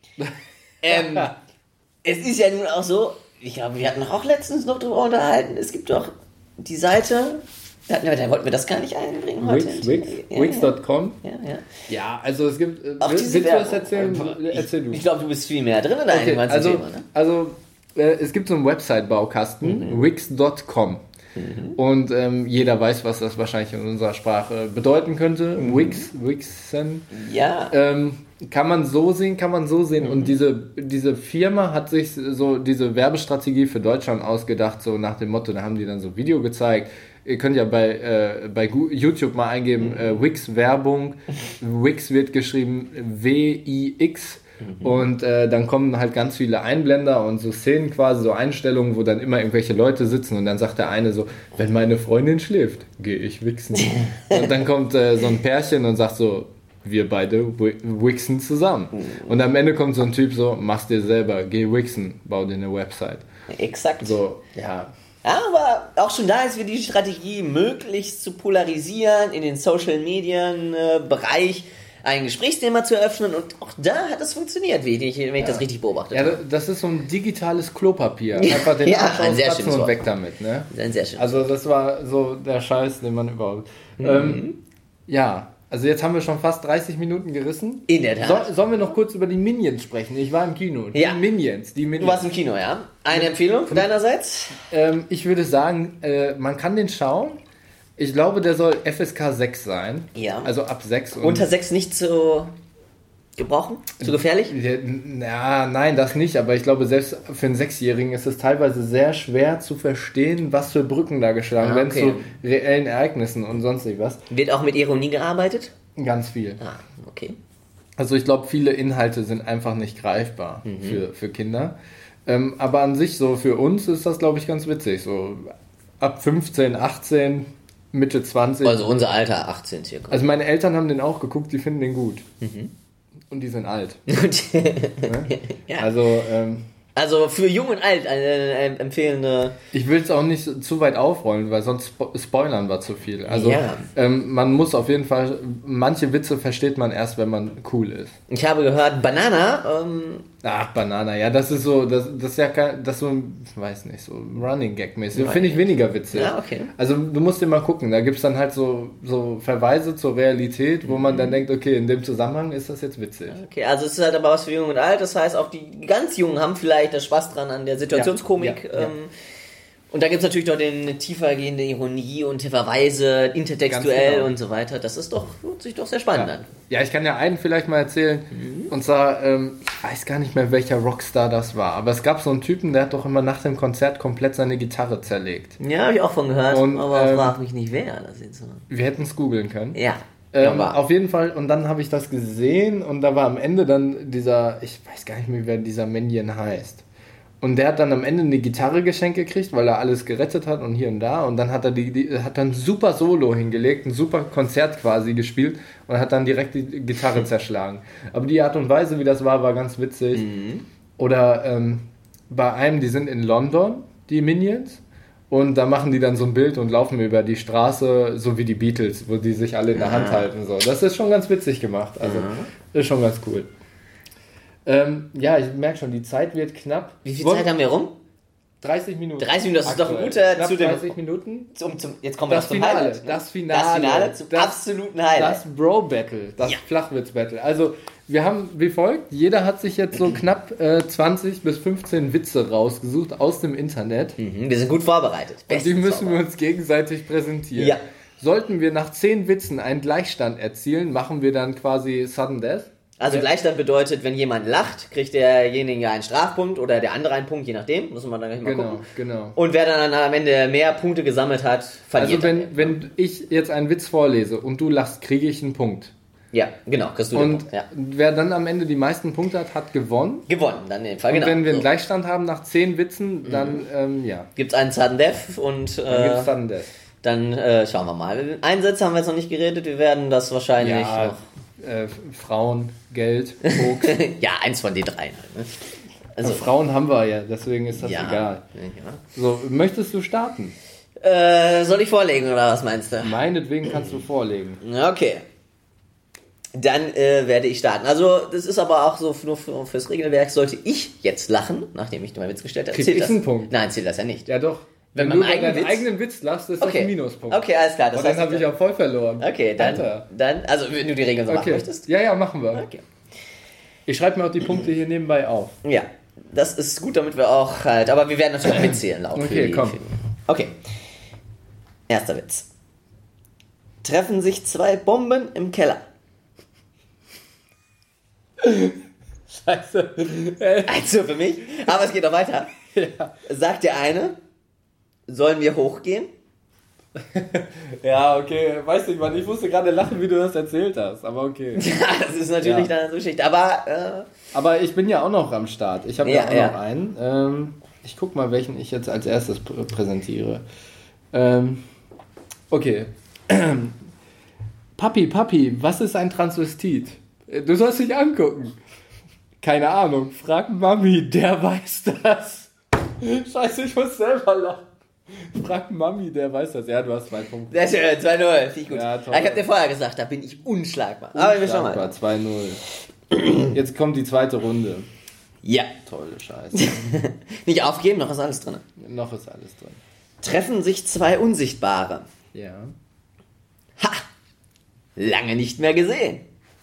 Es ist ja nun auch so, ich glaube, wir hatten auch letztens noch drüber unterhalten, es gibt doch die Seite, da wollten wir das gar nicht einbringen heute. Wix.com? Ja, also es gibt... willst du das erzählen? Erzähl du. Ich glaube, du bist viel mehr drin in deinem ganzen Thema. Ne? Also es gibt so einen Website-Baukasten, Wix.com. Und jeder weiß, was das wahrscheinlich in unserer Sprache bedeuten könnte. Wixen. Ja. Kann man so sehen. Und diese Firma hat sich so diese Werbestrategie für Deutschland ausgedacht, so nach dem Motto, da haben die dann so ein Video gezeigt. Ihr könnt ja bei YouTube mal eingeben, Wix Werbung. Wix wird geschrieben W-I-X. Und dann kommen halt ganz viele Einblender und so Szenen quasi, so Einstellungen, wo dann immer irgendwelche Leute sitzen und dann sagt der eine so, wenn meine Freundin schläft, gehe ich wichsen. Und dann kommt so ein Pärchen und sagt so, wir beide wixen zusammen. Und am Ende kommt so ein Typ so, mach's dir selber, geh wixen, bau dir eine Website. Exakt. So, ja. Aber auch schon da ist wieder die Strategie, möglichst zu polarisieren in den Social-Medien-Bereich, ein Gesprächsthema zu eröffnen und auch da hat es funktioniert, wenn ich das richtig beobachtet habe. Ja, das ist so ein digitales Klopapier. Einfach den Arsch auskratzen und weg damit. Ne? Ein sehr schönes Also das war so der Scheiß, den man überhaupt... also jetzt haben wir schon fast 30 Minuten gerissen. In der Tat. Sollen wir noch kurz über die Minions sprechen? Ich war im Kino. Die Minions. Du warst im Kino, ja? Eine Empfehlung deinerseits? Ich würde sagen, man kann den schauen. Ich glaube, der soll FSK 6 sein. Ja. Also ab 6. Unter 6 nicht zu gebrauchen? Zu gefährlich? Ja, nein, das nicht. Aber ich glaube, selbst für einen 6-Jährigen ist es teilweise sehr schwer zu verstehen, was für Brücken da geschlagen werden zu reellen Ereignissen und sonst was. Wird auch mit Ironie gearbeitet? Ganz viel. Okay. Also ich glaube, viele Inhalte sind einfach nicht greifbar für Kinder. Aber an sich so für uns ist das, glaube ich, ganz witzig. So ab 15, 18, Mitte 20. Also unser Alter 18 circa. Also meine Eltern haben den auch geguckt, die finden den gut. Und die sind alt. Ne? Ja. Also für Jung und Alt eine empfehlende... Ich will es auch nicht zu weit aufrollen, weil sonst spoilern wir zu viel. Also man muss auf jeden Fall... Manche Witze versteht man erst, wenn man cool ist. Ich habe gehört, Banana... Banana, ja, das ist so... Das ist ja das so... weiß nicht, so Running Gag-mäßig. Finde ich weniger witzig. Ja, okay. Also du musst dir mal gucken. Da gibt es dann halt so Verweise zur Realität, wo man dann denkt, okay, in dem Zusammenhang ist das jetzt witzig. Okay, also es ist halt aber was für Jung und Alt. Das heißt, auch die ganz Jungen haben vielleicht der Spaß dran an der Situationskomik. Ja. Und da gibt es natürlich doch eine tiefergehende Ironie und Verweise, intertextuell genau. Und so weiter. Das ist hört sich doch sehr spannend an. Ja, ich kann ja einen vielleicht mal erzählen. Und zwar, ich weiß gar nicht mehr, welcher Rockstar das war. Aber es gab so einen Typen, der hat doch immer nach dem Konzert komplett seine Gitarre zerlegt. Ja, habe ich auch von gehört. Aber frag mich nicht, wer das jetzt so. Wir hätten es googeln können. Ja. Auf jeden Fall, und dann habe ich das gesehen und da war am Ende dann dieser, ich weiß gar nicht mehr, wer dieser Minion heißt. Und der hat dann am Ende eine Gitarre geschenkt gekriegt, weil er alles gerettet hat und hier und da. Und dann hat er hat dann ein super Solo hingelegt, ein super Konzert quasi gespielt und hat dann direkt die Gitarre zerschlagen. Aber die Art und Weise, wie das war ganz witzig. Oder bei einem, die sind in London, die Minions. Und da machen die dann so ein Bild und laufen über die Straße, so wie die Beatles, wo die sich alle in der Hand halten. So. Das ist schon ganz witzig gemacht. Also, ist schon ganz cool. Ja, ich merke schon, die Zeit wird knapp. Wie viel Zeit haben wir rum? 30 Minuten. 30 Minuten, das ist doch ein guter... Knapp 30 Minuten. Jetzt kommen wir das zum Finale. Highlight. Das Finale. Zum absoluten Highlight. Das Bro-Battle. Das Flachwitz-Battle. Also, wir haben wie folgt. Jeder hat sich jetzt so knapp 20 bis 15 Witze rausgesucht aus dem Internet. Wir sind gut vorbereitet. Und die müssen wir uns gegenseitig präsentieren. Ja. Sollten wir nach 10 Witzen einen Gleichstand erzielen, machen wir dann quasi Sudden Death. Also Gleichstand bedeutet, wenn jemand lacht, kriegt derjenige einen Strafpunkt oder der andere einen Punkt, je nachdem. Muss man dann gleich mal gucken. Genau. Und wer dann am Ende mehr Punkte gesammelt hat, verliert. Also wenn ich jetzt einen Witz vorlese und du lachst, kriege ich einen Punkt. Ja, genau, kriegst du den Punkt. Ja. Wer dann am Ende die meisten Punkte hat gewonnen. Gewonnen, dann in dem Fall, genau. Und wenn wir einen Gleichstand haben nach 10 Witzen, dann, Gibt es einen Sudden Death und... Dann gibt es Sudden Death. Dann schauen wir mal. Einen Satz haben wir jetzt noch nicht geredet, wir werden das wahrscheinlich noch... Frauen, Geld, Koks. Ja, eins von den dreien. Ne? Also Frauen haben wir ja, deswegen ist das egal. Ja. So, möchtest du starten? Soll ich vorlegen oder was meinst du? Meinetwegen kannst du vorlegen. Okay. Dann werde ich starten. Also, das ist aber auch so nur fürs Regelwerk. Sollte ich jetzt lachen, nachdem ich meinen Witz gestellt habe, zählt das? Einen Punkt. Nein, zählt das ja nicht. Ja, doch. Wenn du deinen eigenen Witz lachst, ist das ein Minuspunkt. Okay, alles klar. Das heißt, dann habe ich auch voll verloren. Okay, dann, also wenn du die Regeln so machen möchtest. Ja, machen wir. Okay. Ich schreibe mir auch die Punkte hier nebenbei auf. Ja, das ist gut, damit wir auch halt, aber wir werden natürlich mitzählen. Komm. Okay. Erster Witz. Treffen sich 2 Bomben im Keller. Scheiße. Also für mich, aber es geht noch weiter. Ja. Sagt der eine, sollen wir hochgehen? Ja, okay. Weißt du, ich musste gerade lachen, wie du das erzählt hast, aber okay. Ja, das ist natürlich dann eine Geschichte, aber... Aber ich bin ja auch noch am Start. Ich habe auch noch einen. Ich guck mal, welchen ich jetzt als erstes präsentiere. Okay. Papi, was ist ein Transvestit? Du sollst dich angucken. Keine Ahnung. Frag Mami, der weiß das. Scheiße, ich muss selber lachen. Frag Mami, der weiß das. Ja, du hast 2 Punkte. Sehr schön, 2-0. Finde ich gut. Ja, toll. Ich habe dir vorher gesagt, da bin ich unschlagbar. Aber wir schauen mal. 2-0. Jetzt kommt die zweite Runde. Ja. Tolle Scheiße. Nicht aufgeben, noch ist alles drin. Noch ist alles drin. Treffen sich 2 Unsichtbare. Ja. Ha! Lange nicht mehr gesehen.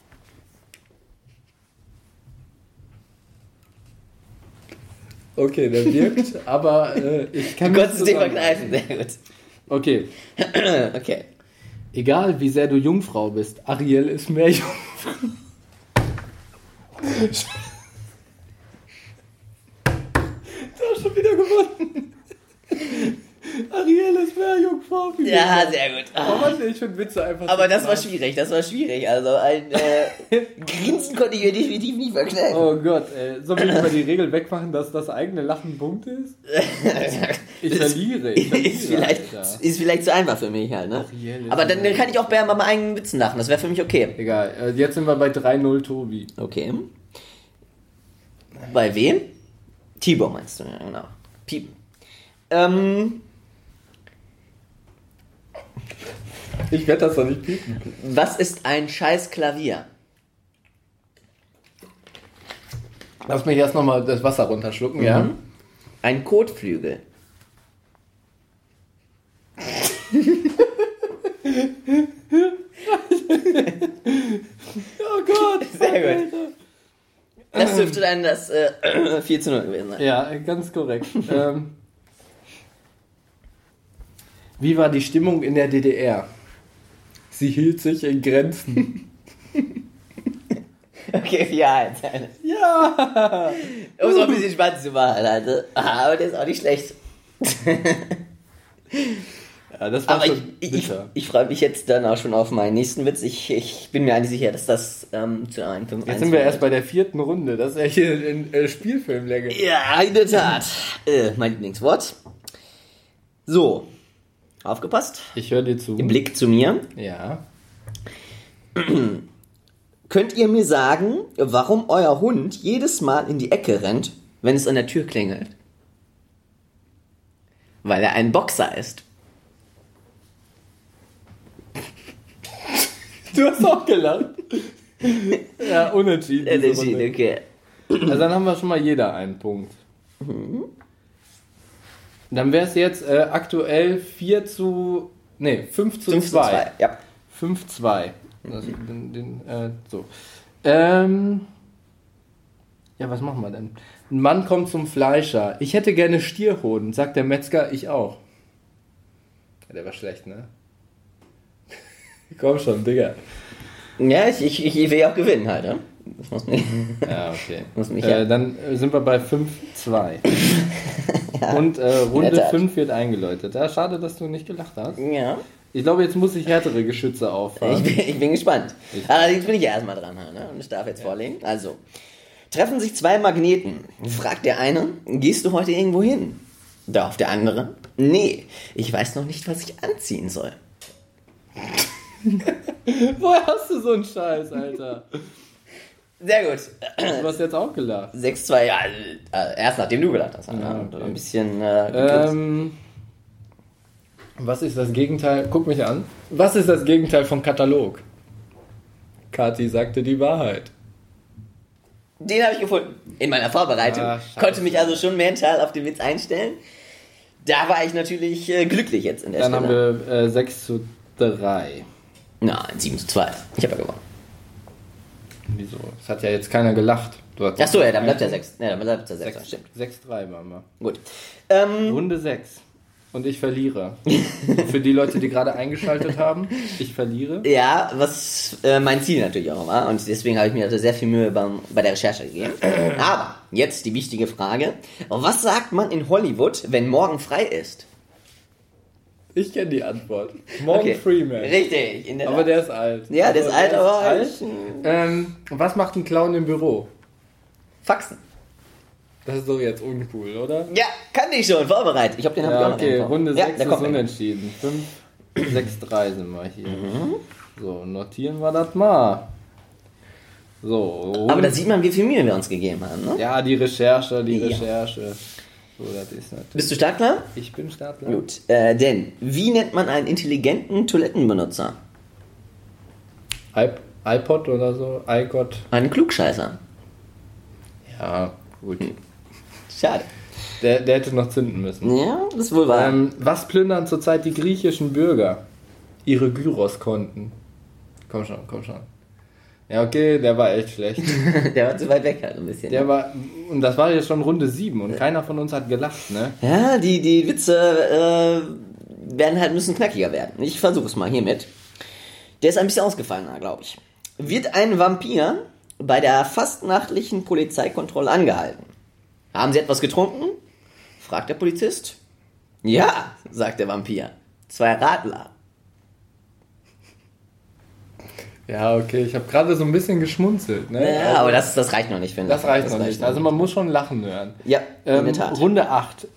Okay, der wirkt, aber ich kann... Du konntest es dir vergreifen, sehr gut. Okay. Okay. Egal, wie sehr du Jungfrau bist, Ariel ist mehr Jungfrau. Du hast schon wieder gewonnen. Ariel ist Meerjungfrau. Ja, sehr gut. Oh Mann, ich finde Witze einfach. Aber das war schwierig. Also ein Grinsen konnte ich mir definitiv nicht verkneifen. Oh Gott, sollen wir mal die Regel wegmachen, dass das eigene Lachen ein Punkt ist? Ich verliere. Ist vielleicht zu einfach für mich halt, ne? Aber dann kann ich auch bei meinen eigenen Witzen lachen. Das wäre für mich okay. Egal, jetzt sind wir bei 3-0 Tobi. Okay. Bei wem? Tibor meinst du, ja, genau. Piepen. Ich werde das doch nicht piepen. Was ist ein scheiß Klavier? Lass mich erst nochmal das Wasser runterschlucken, ja? Ein Kotflügel. Oh Gott! Sehr gut. Das dürfte dann das 4:0 gewesen sein. Ja, ganz korrekt. Wie war die Stimmung in der DDR? Sie hielt sich in Grenzen. Okay, 4-1. Ja! Um es auch ein bisschen spannend zu machen, Alter. Aber der ist auch nicht schlecht. Ja, das war aber schon ich freue mich jetzt dann auch schon auf meinen nächsten Witz. Ich bin mir eigentlich sicher, dass das zu einem 5-1 Jetzt sind wir erst bei der 4. Runde. Das ist ja hier in Spielfilmlänge. Ja, in der Tat. Mein Lieblingswort. So. Aufgepasst? Ich höre dir zu. Im Blick zu mir. Ja. Könnt ihr mir sagen, warum euer Hund jedes Mal in die Ecke rennt, wenn es an der Tür klingelt? Weil er ein Boxer ist. Du hast auch gelacht. Ja, unentschieden. Unentschieden, okay. Also dann haben wir schon mal jeder einen Punkt. Dann wäre es jetzt aktuell 5:2. Ja. 5:2. So. Ja, was machen wir denn? Ein Mann kommt zum Fleischer. Ich hätte gerne Stierhoden, sagt der Metzger, ich auch. Ja, der war schlecht, ne? Komm schon, Digga. Ja, ich will ja auch gewinnen halt, ne? Das muss mich. Ja, okay. Muss mich Dann sind wir bei 5:2. Ja, und Runde 5 wird eingeläutet. Ja, schade, dass du nicht gelacht hast. Ja. Ich glaube, jetzt muss ich härtere Geschütze auffahren. Ich bin gespannt. Allerdings bin ich ja erstmal dran, ne? Und ich darf jetzt vorlegen. Also, treffen sich zwei Magneten. Fragt der eine, gehst du heute irgendwo hin? Darauf der andere, nee, ich weiß noch nicht, was ich anziehen soll. Woher hast du so einen Scheiß, Alter? Sehr gut. Du hast jetzt auch gelacht. 6:2, ja, erst nachdem du gelacht hast. Ja, okay. Ein bisschen... was ist das Gegenteil? Guck mich an. Was ist das Gegenteil von Katalog? Kathi sagte die Wahrheit. Den habe ich gefunden. In meiner Vorbereitung. Konnte mich also schon mental auf den Witz einstellen. Da war ich natürlich glücklich jetzt in der Stelle. Dann haben wir 6:3. Nein, 7:2. Ich habe ja gewonnen. Wieso? Es hat ja jetzt keiner gelacht. Achso, ja, dann bleibt der 6. Ja, dann bleibt der 6. Stimmt. 6:3 waren wir. Gut. Runde 6. Und ich verliere. Für die Leute, die gerade eingeschaltet haben, ich verliere. Ja, was mein Ziel natürlich auch war. Und deswegen habe ich mir also sehr viel Mühe bei der Recherche gegeben. Aber jetzt die wichtige Frage. Was sagt man in Hollywood, wenn morgen frei ist? Ich kenne die Antwort. Morgan Freeman. Richtig. Aber der ist alt. Ja, der ist alt, aber alt. Was macht ein Clown im Büro? Faxen. Das ist doch jetzt uncool, oder? Ja, kann ich schon. Vorbereitet. Ich habe den auch noch. Okay, Runde 6 ist unentschieden. 5:6:3 sind wir hier. So, notieren wir das mal. So. Aber da sieht man, wie viel Mühe wir uns gegeben haben, ne? Ja, die Recherche. So, das ist natürlich. Bist du startklar? Ich bin startklar. Gut. Denn, wie nennt man einen intelligenten Toilettenbenutzer? iPod oder so? iCod? Einen Klugscheißer. Ja, gut. Schade. Der hätte noch zünden müssen. Ja, das ist wohl wahr. Was plündern zurzeit die griechischen Bürger? Ihre Gyros-Konten. Komm schon. Ja, okay, der war echt schlecht. Der war zu weit weg halt ein bisschen. Und das war jetzt schon Runde 7 und keiner von uns hat gelacht, ne? Ja, die Witze werden halt ein bisschen knackiger werden. Ich versuche es mal hiermit. Der ist ein bisschen ausgefallener, glaube ich. Wird ein Vampir bei der fastnachtlichen Polizeikontrolle angehalten? Haben Sie etwas getrunken? Fragt der Polizist. Ja, sagt der Vampir. 2 Radler. Ja, okay, ich habe gerade so ein bisschen geschmunzelt. Ne? Ja, aber das reicht noch nicht, finde ich. Das reicht noch nicht. Also man muss schon lachen hören. Ja, in der Tat. Runde 8.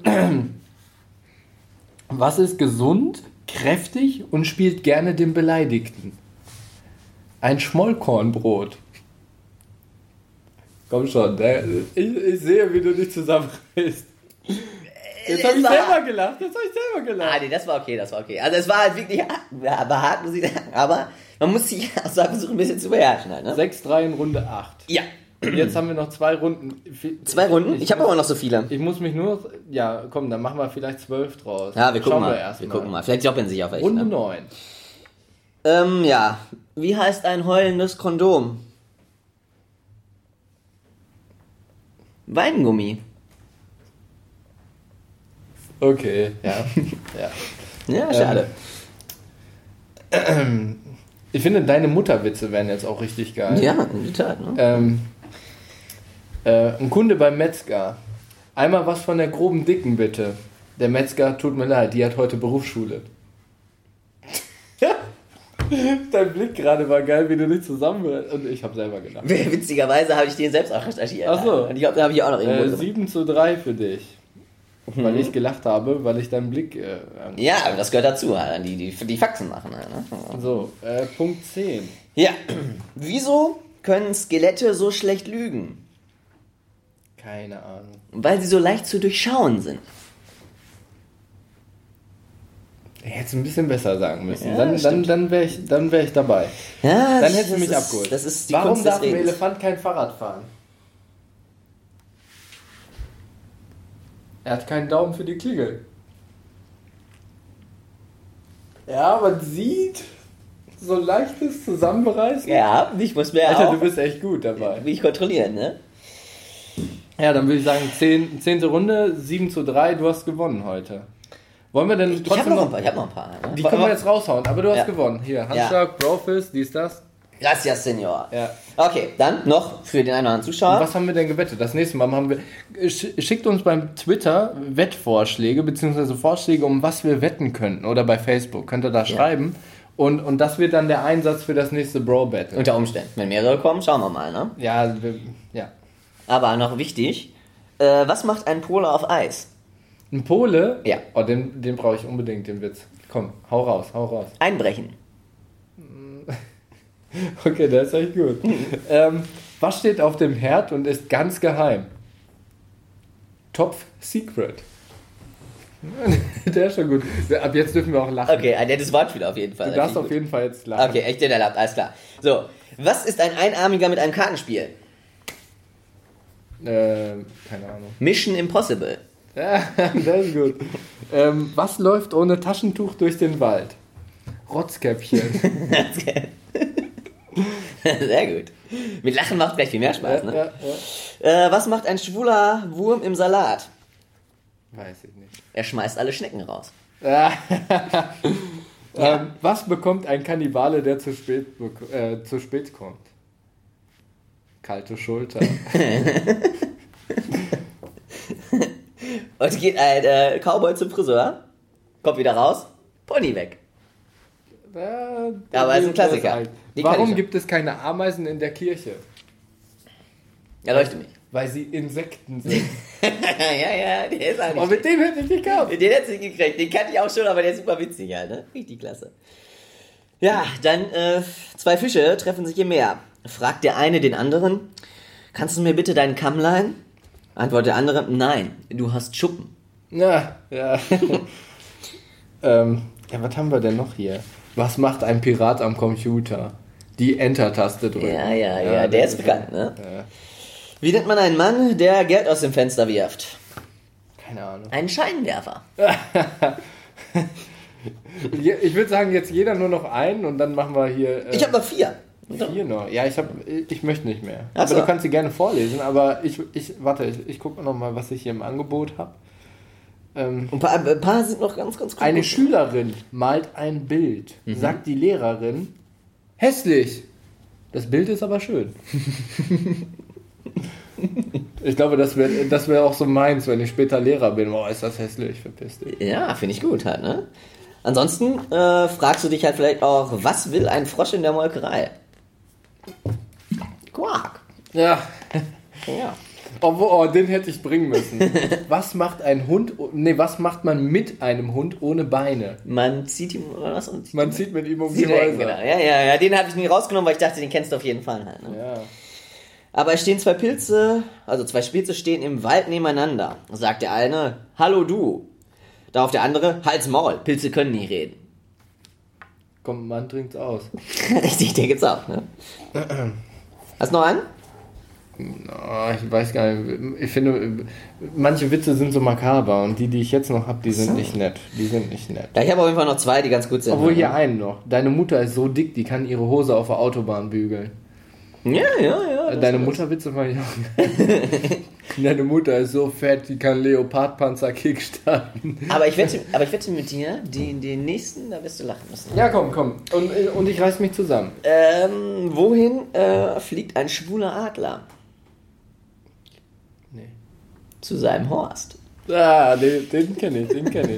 Was ist gesund, kräftig und spielt gerne den Beleidigten? Ein Schmollkornbrot. Komm schon, ich sehe, wie du dich zusammenreißt. Jetzt habe ich selber gelacht. Ah, nee, das war okay. Also es war halt wirklich hart, muss ich sagen. Aber man muss sich also versuchen, ein bisschen zu beherrschen. Halt, ne? 6-3 in Runde 8. Ja. Jetzt haben wir noch 2 Runden. 2 Runden? Ich habe aber noch so viele. Ich muss mich nur... Ja, komm, dann machen wir vielleicht 12 draus. Ja, wir gucken mal. Vielleicht jobben sich auf welche. Runde 9. Ja. Wie heißt ein heulendes Kondom? Weingummi. Okay, ja. Ja, schade. Ich finde, deine Mutterwitze wären jetzt auch richtig geil. Ja, in der Tat. Ne? Ein Kunde beim Metzger. Einmal was von der groben Dicken, bitte. Der Metzger, tut mir leid, die hat heute Berufsschule. Dein Blick gerade war geil, wie du dich zusammen... Und ich habe selber gedacht. Witzigerweise habe ich den selbst auch recherchiert. Achso. Und ich glaube, da habe ich auch noch irgendwo... 7-3 für dich. Weil ich gelacht habe, weil ich deinen Blick... ja, aber das gehört dazu, halt, die Faxen machen. Halt, ne? So, Punkt 10. Ja. Wieso können Skelette so schlecht lügen? Keine Ahnung. Weil sie so leicht zu durchschauen sind. Ich hätte es ein bisschen besser sagen müssen. Ja, dann wäre ich dabei. Ja, dann hätte du mich abgeholt. Das ist die Warum Kunst darf des ein Redens. Elefant kein Fahrrad fahren? Er hat keinen Daumen für die Klingel. Ja, man sieht so leichtes Zusammenreißen. Ja, ich muss mir Alter, auch... du bist echt gut dabei. Will ich kontrollieren, ne? Ja, dann würde ich sagen, 10. Runde, 7-3, du hast gewonnen heute. Wollen wir denn trotzdem ich hab noch ein paar. Ne? Die können wir jetzt raushauen, aber du hast gewonnen. Hier, Handschlag, Brofist, dies, das. Gracias, Senor. Ja. Okay, dann noch für den einen oder anderen Zuschauer. Und was haben wir denn gewettet? Das nächste Mal haben wir... Schickt uns beim Twitter Wettvorschläge, beziehungsweise Vorschläge, um was wir wetten könnten. Oder bei Facebook. Könnt ihr da schreiben. Und das wird dann der Einsatz für das nächste Bro-Battle. Unter Umständen. Wenn mehrere kommen, schauen wir mal, ne? Ja. Aber noch wichtig, was macht ein Pole auf Eis? Ein Pole? Ja. Oh, den brauche ich unbedingt, den Witz. Komm, hau raus. Einbrechen. Okay, der ist echt gut. Was steht auf dem Herd und ist ganz geheim? Topf Secret. Der ist schon gut. Ab jetzt dürfen wir auch lachen. Okay, ein nettes Wortspiel auf jeden Fall. Du darfst auf jeden Fall jetzt lachen. Okay, echt erlaubt, alles klar. So, was ist ein Einarmiger mit einem Kartenspiel? Keine Ahnung. Mission Impossible. Ja, der ist gut. Was läuft ohne Taschentuch durch den Wald? Rotzkäppchen. Sehr gut. Mit Lachen macht gleich viel mehr Spaß, ne? Ja. Was macht ein schwuler Wurm im Salat? Weiß ich nicht. Er schmeißt alle Schnecken raus. Was bekommt ein Kannibale, der zu spät kommt? Kalte Schulter. Und geht ein Cowboy zum Friseur, kommt wieder raus, Pony weg. Aber ist ein Klassiker. Warum gibt es keine Ameisen in der Kirche? Erleuchte mich. Weil sie Insekten sind. ja, der ist eigentlich. Aber mit dem hätte ich nicht gehabt. Den hätte ich gekriegt. Den kannte ich auch schon, aber der ist super witzig halt, ne? Richtig klasse. Ja, dann 2 Fische treffen sich im Meer. Fragt der eine den anderen, kannst du mir bitte deinen Kamm leihen? Antwortet der andere, nein, du hast Schuppen. Ja. Was haben wir denn noch hier? Was macht ein Pirat am Computer? Die Enter-Taste drücken. Ja, der ist bekannt, ne? Ja. Wie nennt man einen Mann, der Geld aus dem Fenster wirft? Keine Ahnung. Einen Scheinwerfer. Ich würde sagen, jetzt jeder nur noch einen und dann machen wir hier... ich habe noch 4. 4 noch? Ja, ich möchte nicht mehr. Ach so. Aber du kannst sie gerne vorlesen, aber ich gucke noch mal, was ich hier im Angebot habe. Ein paar sind noch ganz cool. Eine Schülerin malt ein Bild, sagt die Lehrerin, hässlich. Das Bild ist aber schön. Ich glaube, das wär auch so meins, wenn ich später Lehrer bin. Boah, ist das hässlich, verpiss dich. Ja, finde ich gut halt, ne? Ansonsten fragst du dich halt vielleicht auch, was will ein Frosch in der Molkerei? Quark. Ja. Oh, den hätte ich bringen müssen. Was macht man mit einem Hund ohne Beine? Man zieht ihm oder was? Man zieht mit ihm um die Häuser. Genau. Ja, den habe ich nie rausgenommen, weil ich dachte, den kennst du auf jeden Fall halt. Ne? Ja. Aber es stehen zwei Spitze stehen im Wald nebeneinander. Sagt der eine, hallo du. Darauf der andere, halt's Maul, Pilze können nie reden. Komm, man trinkt's aus. Richtig, den gibt's auch, ne? Hast du noch einen? Ich weiß gar nicht. Ich finde, manche Witze sind so makaber und die ich jetzt noch habe, die sind nicht nett. Ja, ich habe auf jeden Fall noch zwei, die ganz gut sind. Obwohl hier einen noch. Deine Mutter ist so dick, die kann ihre Hose auf der Autobahn bügeln. Ja. Deine Mutterwitze fand ich auch. Deine Mutter ist so fett, die kann Leopardpanzer kickstarten. Aber ich wette mit dir, den nächsten, da wirst du lachen müssen. Ja, komm. Und ich reiß mich zusammen. Wohin fliegt ein schwuler Adler? Nee. Zu seinem Horst. Ah, den kenn ich.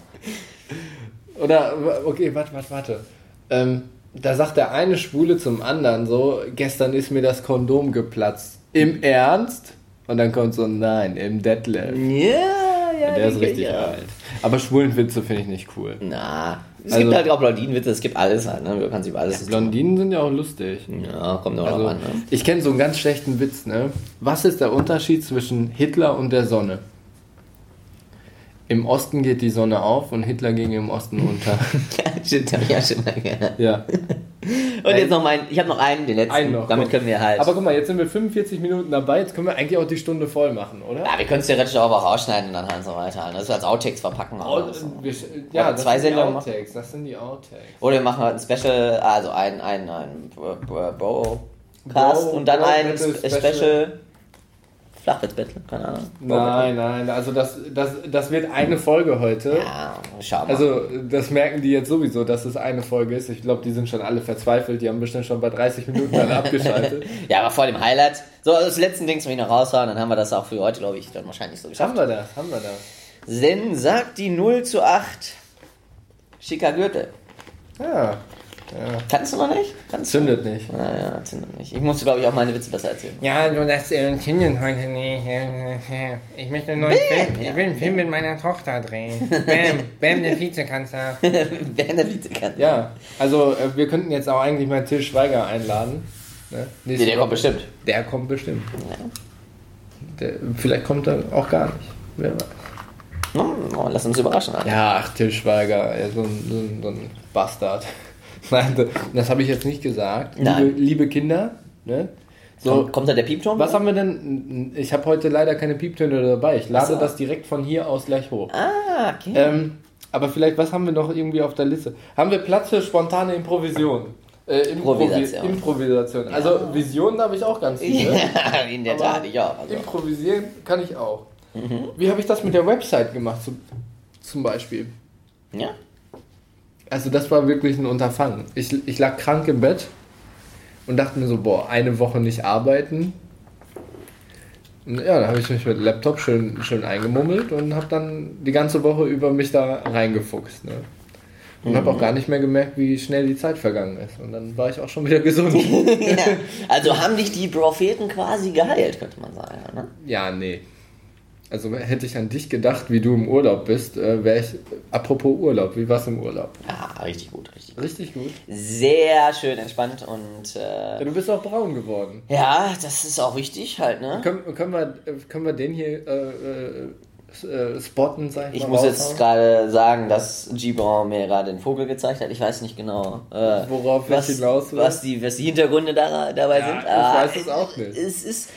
Oder, okay, warte. Da sagt der eine Schwule zum anderen so, gestern ist mir das Kondom geplatzt. Im Ernst? Und dann kommt so, nein, im Detlef. Ja, der ist richtig alt. Aber Schwulenwitze finde ich nicht cool. Es gibt halt auch Blondinenwitze, es gibt alles halt, ne? Du kannst über alles. Blondinen sind ja auch lustig. Ja, kommt auch noch an, ne? Ich kenne so einen ganz schlechten Witz, ne? Was ist der Unterschied zwischen Hitler und der Sonne? Im Osten geht die Sonne auf und Hitler ging im Osten unter. Stimmt, hab ich ja schon mal gehört. Ja. Und jetzt noch ich habe noch den letzten. Einen noch, damit können wir halt. Aber guck mal, jetzt sind wir 45 Minuten dabei, jetzt können wir eigentlich auch die Stunde voll machen, oder? Ja, wir können es theoretisch auch rausschneiden und dann halt so weiter. Das wir als Outtakes verpacken. Ja, das sind die Outtakes. Das sind die Outtakes. Oder wir machen halt ein Special, also ein Bro-Cast und dann ein Special Flachwitz-Battle, keine Ahnung. Nein, also das wird eine Folge heute. Ja, schau mal. Also das merken die jetzt sowieso, dass es eine Folge ist. Ich glaube, die sind schon alle verzweifelt, die haben bestimmt schon bei 30 Minuten dann abgeschaltet. Ja, aber vor dem Highlight. So, das letzte Ding zum ich noch raushauen, dann haben wir das auch für heute, glaube ich, dann wahrscheinlich so geschafft. Haben wir das. Denn sagt die 0:8 schicker Gürtel. Ja. Kannst du noch nicht? Zündet nicht. Ja, zündet nicht. Ich musste, glaube ich, auch meine Witze besser erzählen. Ja, du, das zündet heute nicht. Ich möchte einen neuen Film. Ich will einen Film mit meiner Tochter drehen. Bam, der Vizekanzler. Ja, also wir könnten jetzt auch eigentlich mal Til Schweiger einladen. Ne? Der kommt bestimmt. Der kommt bestimmt. Ja. Vielleicht kommt er auch gar nicht. Wer weiß. Lass uns überraschen. Alter. Ja, Til Schweiger, so ein Bastard. Nein, das habe ich jetzt nicht gesagt. Liebe Kinder, ne? So, kommt da der Piepton? Was haben wir denn? Ich habe heute leider keine Pieptöne dabei. Ich lade das direkt von hier aus gleich hoch. Ah, okay. Aber vielleicht, was haben wir noch irgendwie auf der Liste? Haben wir Platz für spontane Improvisation? Improvisation. Ja. Also Visionen habe ich auch ganz viele. Ja, in der Tat, ich auch. Also. Improvisieren kann ich auch. Wie habe ich das mit der Website gemacht zum Beispiel? Ja. Also das war wirklich ein Unterfangen. Ich lag krank im Bett und dachte mir so, eine Woche nicht arbeiten. Und ja, da habe ich mich mit dem Laptop schön eingemummelt und habe dann die ganze Woche über mich da reingefuchst. Ne? Und habe auch gar nicht mehr gemerkt, wie schnell die Zeit vergangen ist. Und dann war ich auch schon wieder gesund. Ja. Also haben dich die Propheten quasi geheilt, könnte man sagen. Ne? Ja, nee. Also hätte ich an dich gedacht, wie du im Urlaub bist, wäre ich, apropos Urlaub, wie war's im Urlaub? Ja, richtig gut. Richtig gut? Sehr schön entspannt und... Ja, du bist auch braun geworden. Ja, das ist auch wichtig halt, ne? Können wir den hier spotten, sag ich mal? Ich muss jetzt gerade sagen, dass Gibran mir gerade den Vogel gezeigt hat. Ich weiß nicht genau, worauf ich hinaus will. Was die Hintergründe dabei sind. Ich weiß es auch nicht. Es ist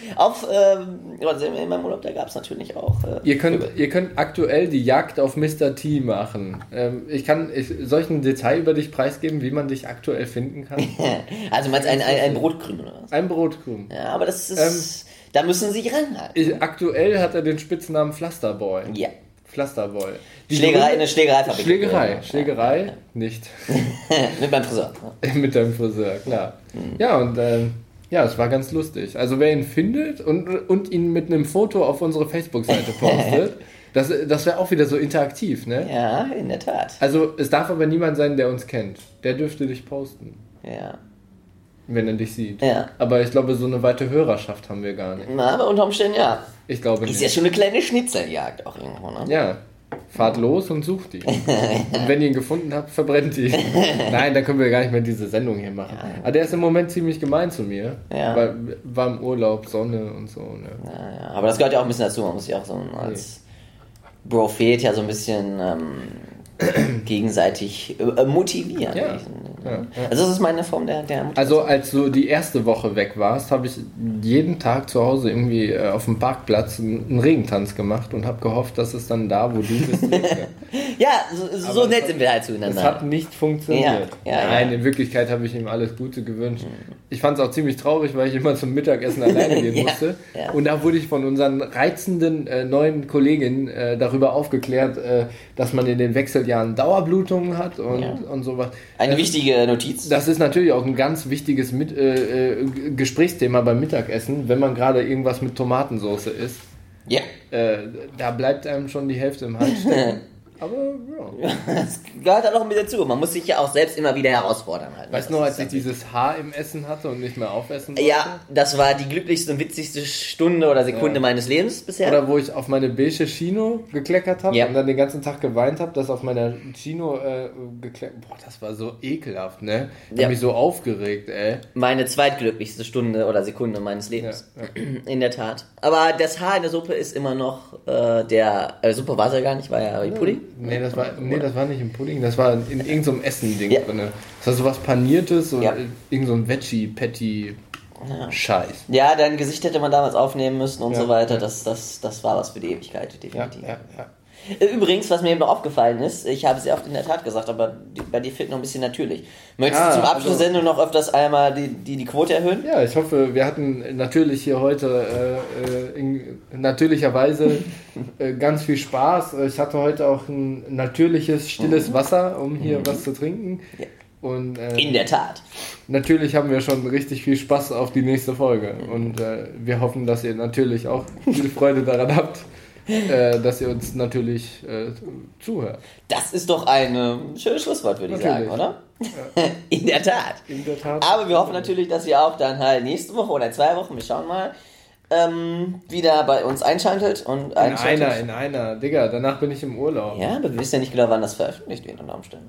in meinem Urlaub, da gab es natürlich auch. Ihr könnt aktuell die Jagd auf Mr. T machen. Soll ich ein Detail über dich preisgeben, wie man dich aktuell finden kann? Also meinst du ein Brotkrüm oder was? Ein Brotkrüm. Ja, aber das ist... Da müssen sie sich ranhalten. Aktuell hat er den Spitznamen Pflasterboy. Ja. Pflasterboy. Eine Schlägereifabrik. Schlägerei, nicht. Mit meinem Friseur. Mit deinem Friseur, klar. Ja, und Ja, es war ganz lustig. Also wer ihn findet und ihn mit einem Foto auf unsere Facebook-Seite postet, das wäre auch wieder so interaktiv, ne? Ja, in der Tat. Also es darf aber niemand sein, der uns kennt. Der dürfte dich posten. Ja. Wenn er dich sieht. Ja. Aber ich glaube, so eine weite Hörerschaft haben wir gar nicht. Na, aber unter Umständen ja. Ich glaube nicht. Ist ja schon eine kleine Schnitzeljagd auch irgendwo, ne? Ja. Fahrt los und sucht die. Und wenn ihr ihn gefunden habt, verbrennt die. Nein, dann können wir gar nicht mehr diese Sendung hier machen. Ja. Aber der ist im Moment ziemlich gemein zu mir. Ja. Weil war im Urlaub, Sonne und so. Ne? Ja. Aber das gehört ja auch ein bisschen dazu. Man muss sich auch so als Prophet ja so ein bisschen gegenseitig motivieren. Ja. Also das ist meine Form der Motivation. Also als du die erste Woche weg warst, habe ich jeden Tag zu Hause irgendwie auf dem Parkplatz einen Regentanz gemacht und habe gehofft, dass es dann da, wo du bist. Ja, so nett sind wir halt zueinander. Es hat nicht funktioniert. Nein, in Wirklichkeit habe ich ihm alles Gute gewünscht. Ich fand es auch ziemlich traurig, weil ich immer zum Mittagessen alleine gehen musste. Ja. Und da wurde ich von unseren reizenden neuen Kolleginnen darüber aufgeklärt, dass man in den Wechseljahren Dauerblutungen hat und sowas. Eine wichtige Notiz. Das ist natürlich auch ein ganz wichtiges Gesprächsthema beim Mittagessen, wenn man gerade irgendwas mit Tomatensauce isst. Ja. Da bleibt einem schon die Hälfte im Hals stecken. Aber ja. Das gehört halt auch mit dazu. Man muss sich ja auch selbst immer wieder herausfordern. Halt, weißt du noch, als ich dieses Haar im Essen hatte und nicht mehr aufessen wollte? Ja, das war die glücklichste und witzigste Stunde oder Sekunde meines Lebens bisher. Oder wo ich auf meine beige Chino gekleckert habe und dann den ganzen Tag geweint habe, dass auf meiner Chino gekleckert. Boah, das war so ekelhaft, ne? Ich hab mich so aufgeregt, ey. Meine zweitglücklichste Stunde oder Sekunde meines Lebens. Ja. In der Tat. Aber das Haar in der Suppe ist immer noch Suppe war es ja gar nicht, war ja Pudding. Nee, das war nicht im Pudding, das war in irgendeinem so Essen-Ding drin. Das war so was Paniertes und irgend so ein Veggie-Patty-Scheiß. Ja, dein Gesicht hätte man damals aufnehmen müssen und so weiter. Das war was für die Ewigkeit, definitiv. Ja. Übrigens, was mir eben noch aufgefallen ist, ich habe es ja oft in der Tat gesagt, aber bei dir fehlt noch ein bisschen natürlich. Möchtest du zum Abschluss der Sendung noch öfters einmal die Quote erhöhen? Ja, ich hoffe, wir hatten natürlich hier heute natürlicherweise ganz viel Spaß. Ich hatte heute auch ein natürliches, stilles Wasser, um hier was zu trinken. Ja. Und, in der Tat. Natürlich haben wir schon richtig viel Spaß auf die nächste Folge. Und wir hoffen, dass ihr natürlich auch viel Freude daran habt. Dass ihr uns natürlich zuhört. Das ist doch ein schönes Schlusswort, würde ich sagen, oder? Ja. In der Tat. Aber wir hoffen natürlich, dass ihr auch dann halt nächste Woche oder 2 Wochen, wir schauen mal, wieder bei uns einschaltet. In einer. Digga, danach bin ich im Urlaub. Ja, aber wir wissen ja nicht genau, wann das veröffentlicht wird unter Umständen.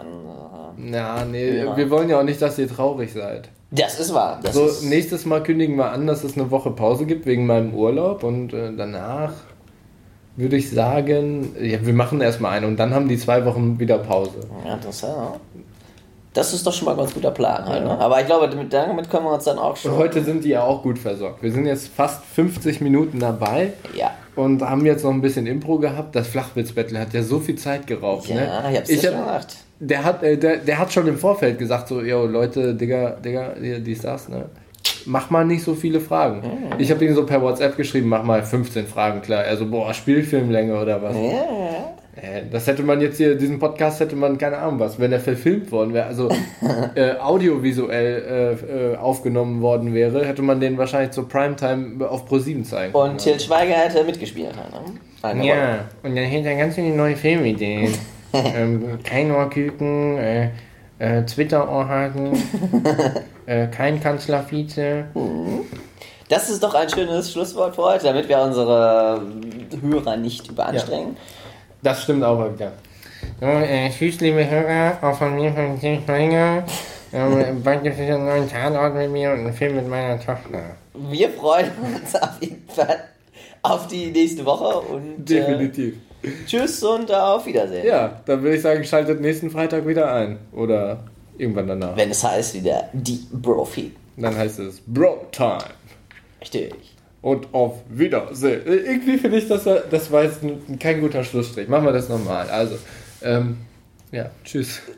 Ne? Wir wollen ja auch nicht, dass ihr traurig seid. Das ist wahr. Nächstes Mal kündigen wir an, dass es eine Woche Pause gibt wegen meinem Urlaub und danach würde ich sagen, wir machen erstmal eine und dann haben die 2 Wochen wieder Pause. Ja, das ist doch schon mal ein ganz guter Plan. Halt, ne? Aber ich glaube, damit können wir uns dann auch schon... Und heute sind die ja auch gut versorgt. Wir sind jetzt fast 50 Minuten dabei und haben jetzt noch ein bisschen Impro gehabt. Das Flachwitz-Battle hat ja so viel Zeit geraubt. Ja, ne? Ich hab's schon gemacht. Der hat schon im Vorfeld gesagt, so, yo, Leute, Digga, dies, das, ne? Mach mal nicht so viele Fragen. Ich habe ihm so per WhatsApp geschrieben, mach mal 15 Fragen, klar. Also, Spielfilmlänge oder was. Das hätte man jetzt hier, diesen Podcast hätte man, keine Ahnung was, wenn er verfilmt worden wäre, also audiovisuell aufgenommen worden wäre, hätte man den wahrscheinlich zur Primetime auf ProSieben zeigen können. Und Til Schweiger hätte mitgespielt. Und dann hätte er ganz viele neue Filmideen. Kein Ohrküken, Twitter-Ohrhaken, kein Kanzlervize. Das ist doch ein schönes Schlusswort für heute, damit wir unsere Hörer nicht überanstrengen. Ja. Das stimmt auch, ja. So, tschüss, liebe Hörer, auch von mir, von Til Schweiger. Bald gibt es einen neuen Tatort mit mir und einen Film mit meiner Tochter. Wir freuen uns auf jeden Fall auf die nächste Woche und definitiv. Tschüss und auf Wiedersehen. Ja, dann würde ich sagen, schaltet nächsten Freitag wieder ein. Oder irgendwann danach. Wenn es heißt wieder die Bro-Feed. Dann heißt es Bro-Time. Richtig. Und auf Wiedersehen. Irgendwie finde ich, das war jetzt kein guter Schlussstrich. Machen wir das nochmal. Also, tschüss.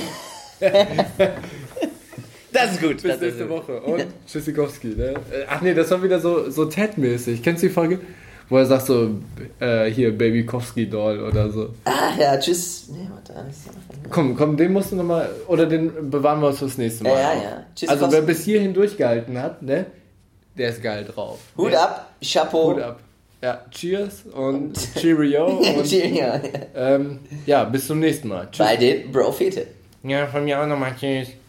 Das ist gut. Bis nächste Woche. Und Tschüssikowski. Ne? Ach nee, das war wieder so Ted-mäßig. Kennst du die Folge? wo er sagt so, hier, Babykowski-Doll oder so. Ah, ja, tschüss. Nee, warte, Komm, den musst du nochmal, oder den bewahren wir uns fürs nächste Mal. Ja. Tschüss, also wer bis hierhin durchgehalten hat, ne, der ist geil drauf. Hut ab, Chapeau. Hut ab. Ja, cheers und Cheerio. Und, Cheerio. Ja, bis zum nächsten Mal. Tschüss. Bei den Bro-Fete. Ja, von mir auch nochmal tschüss.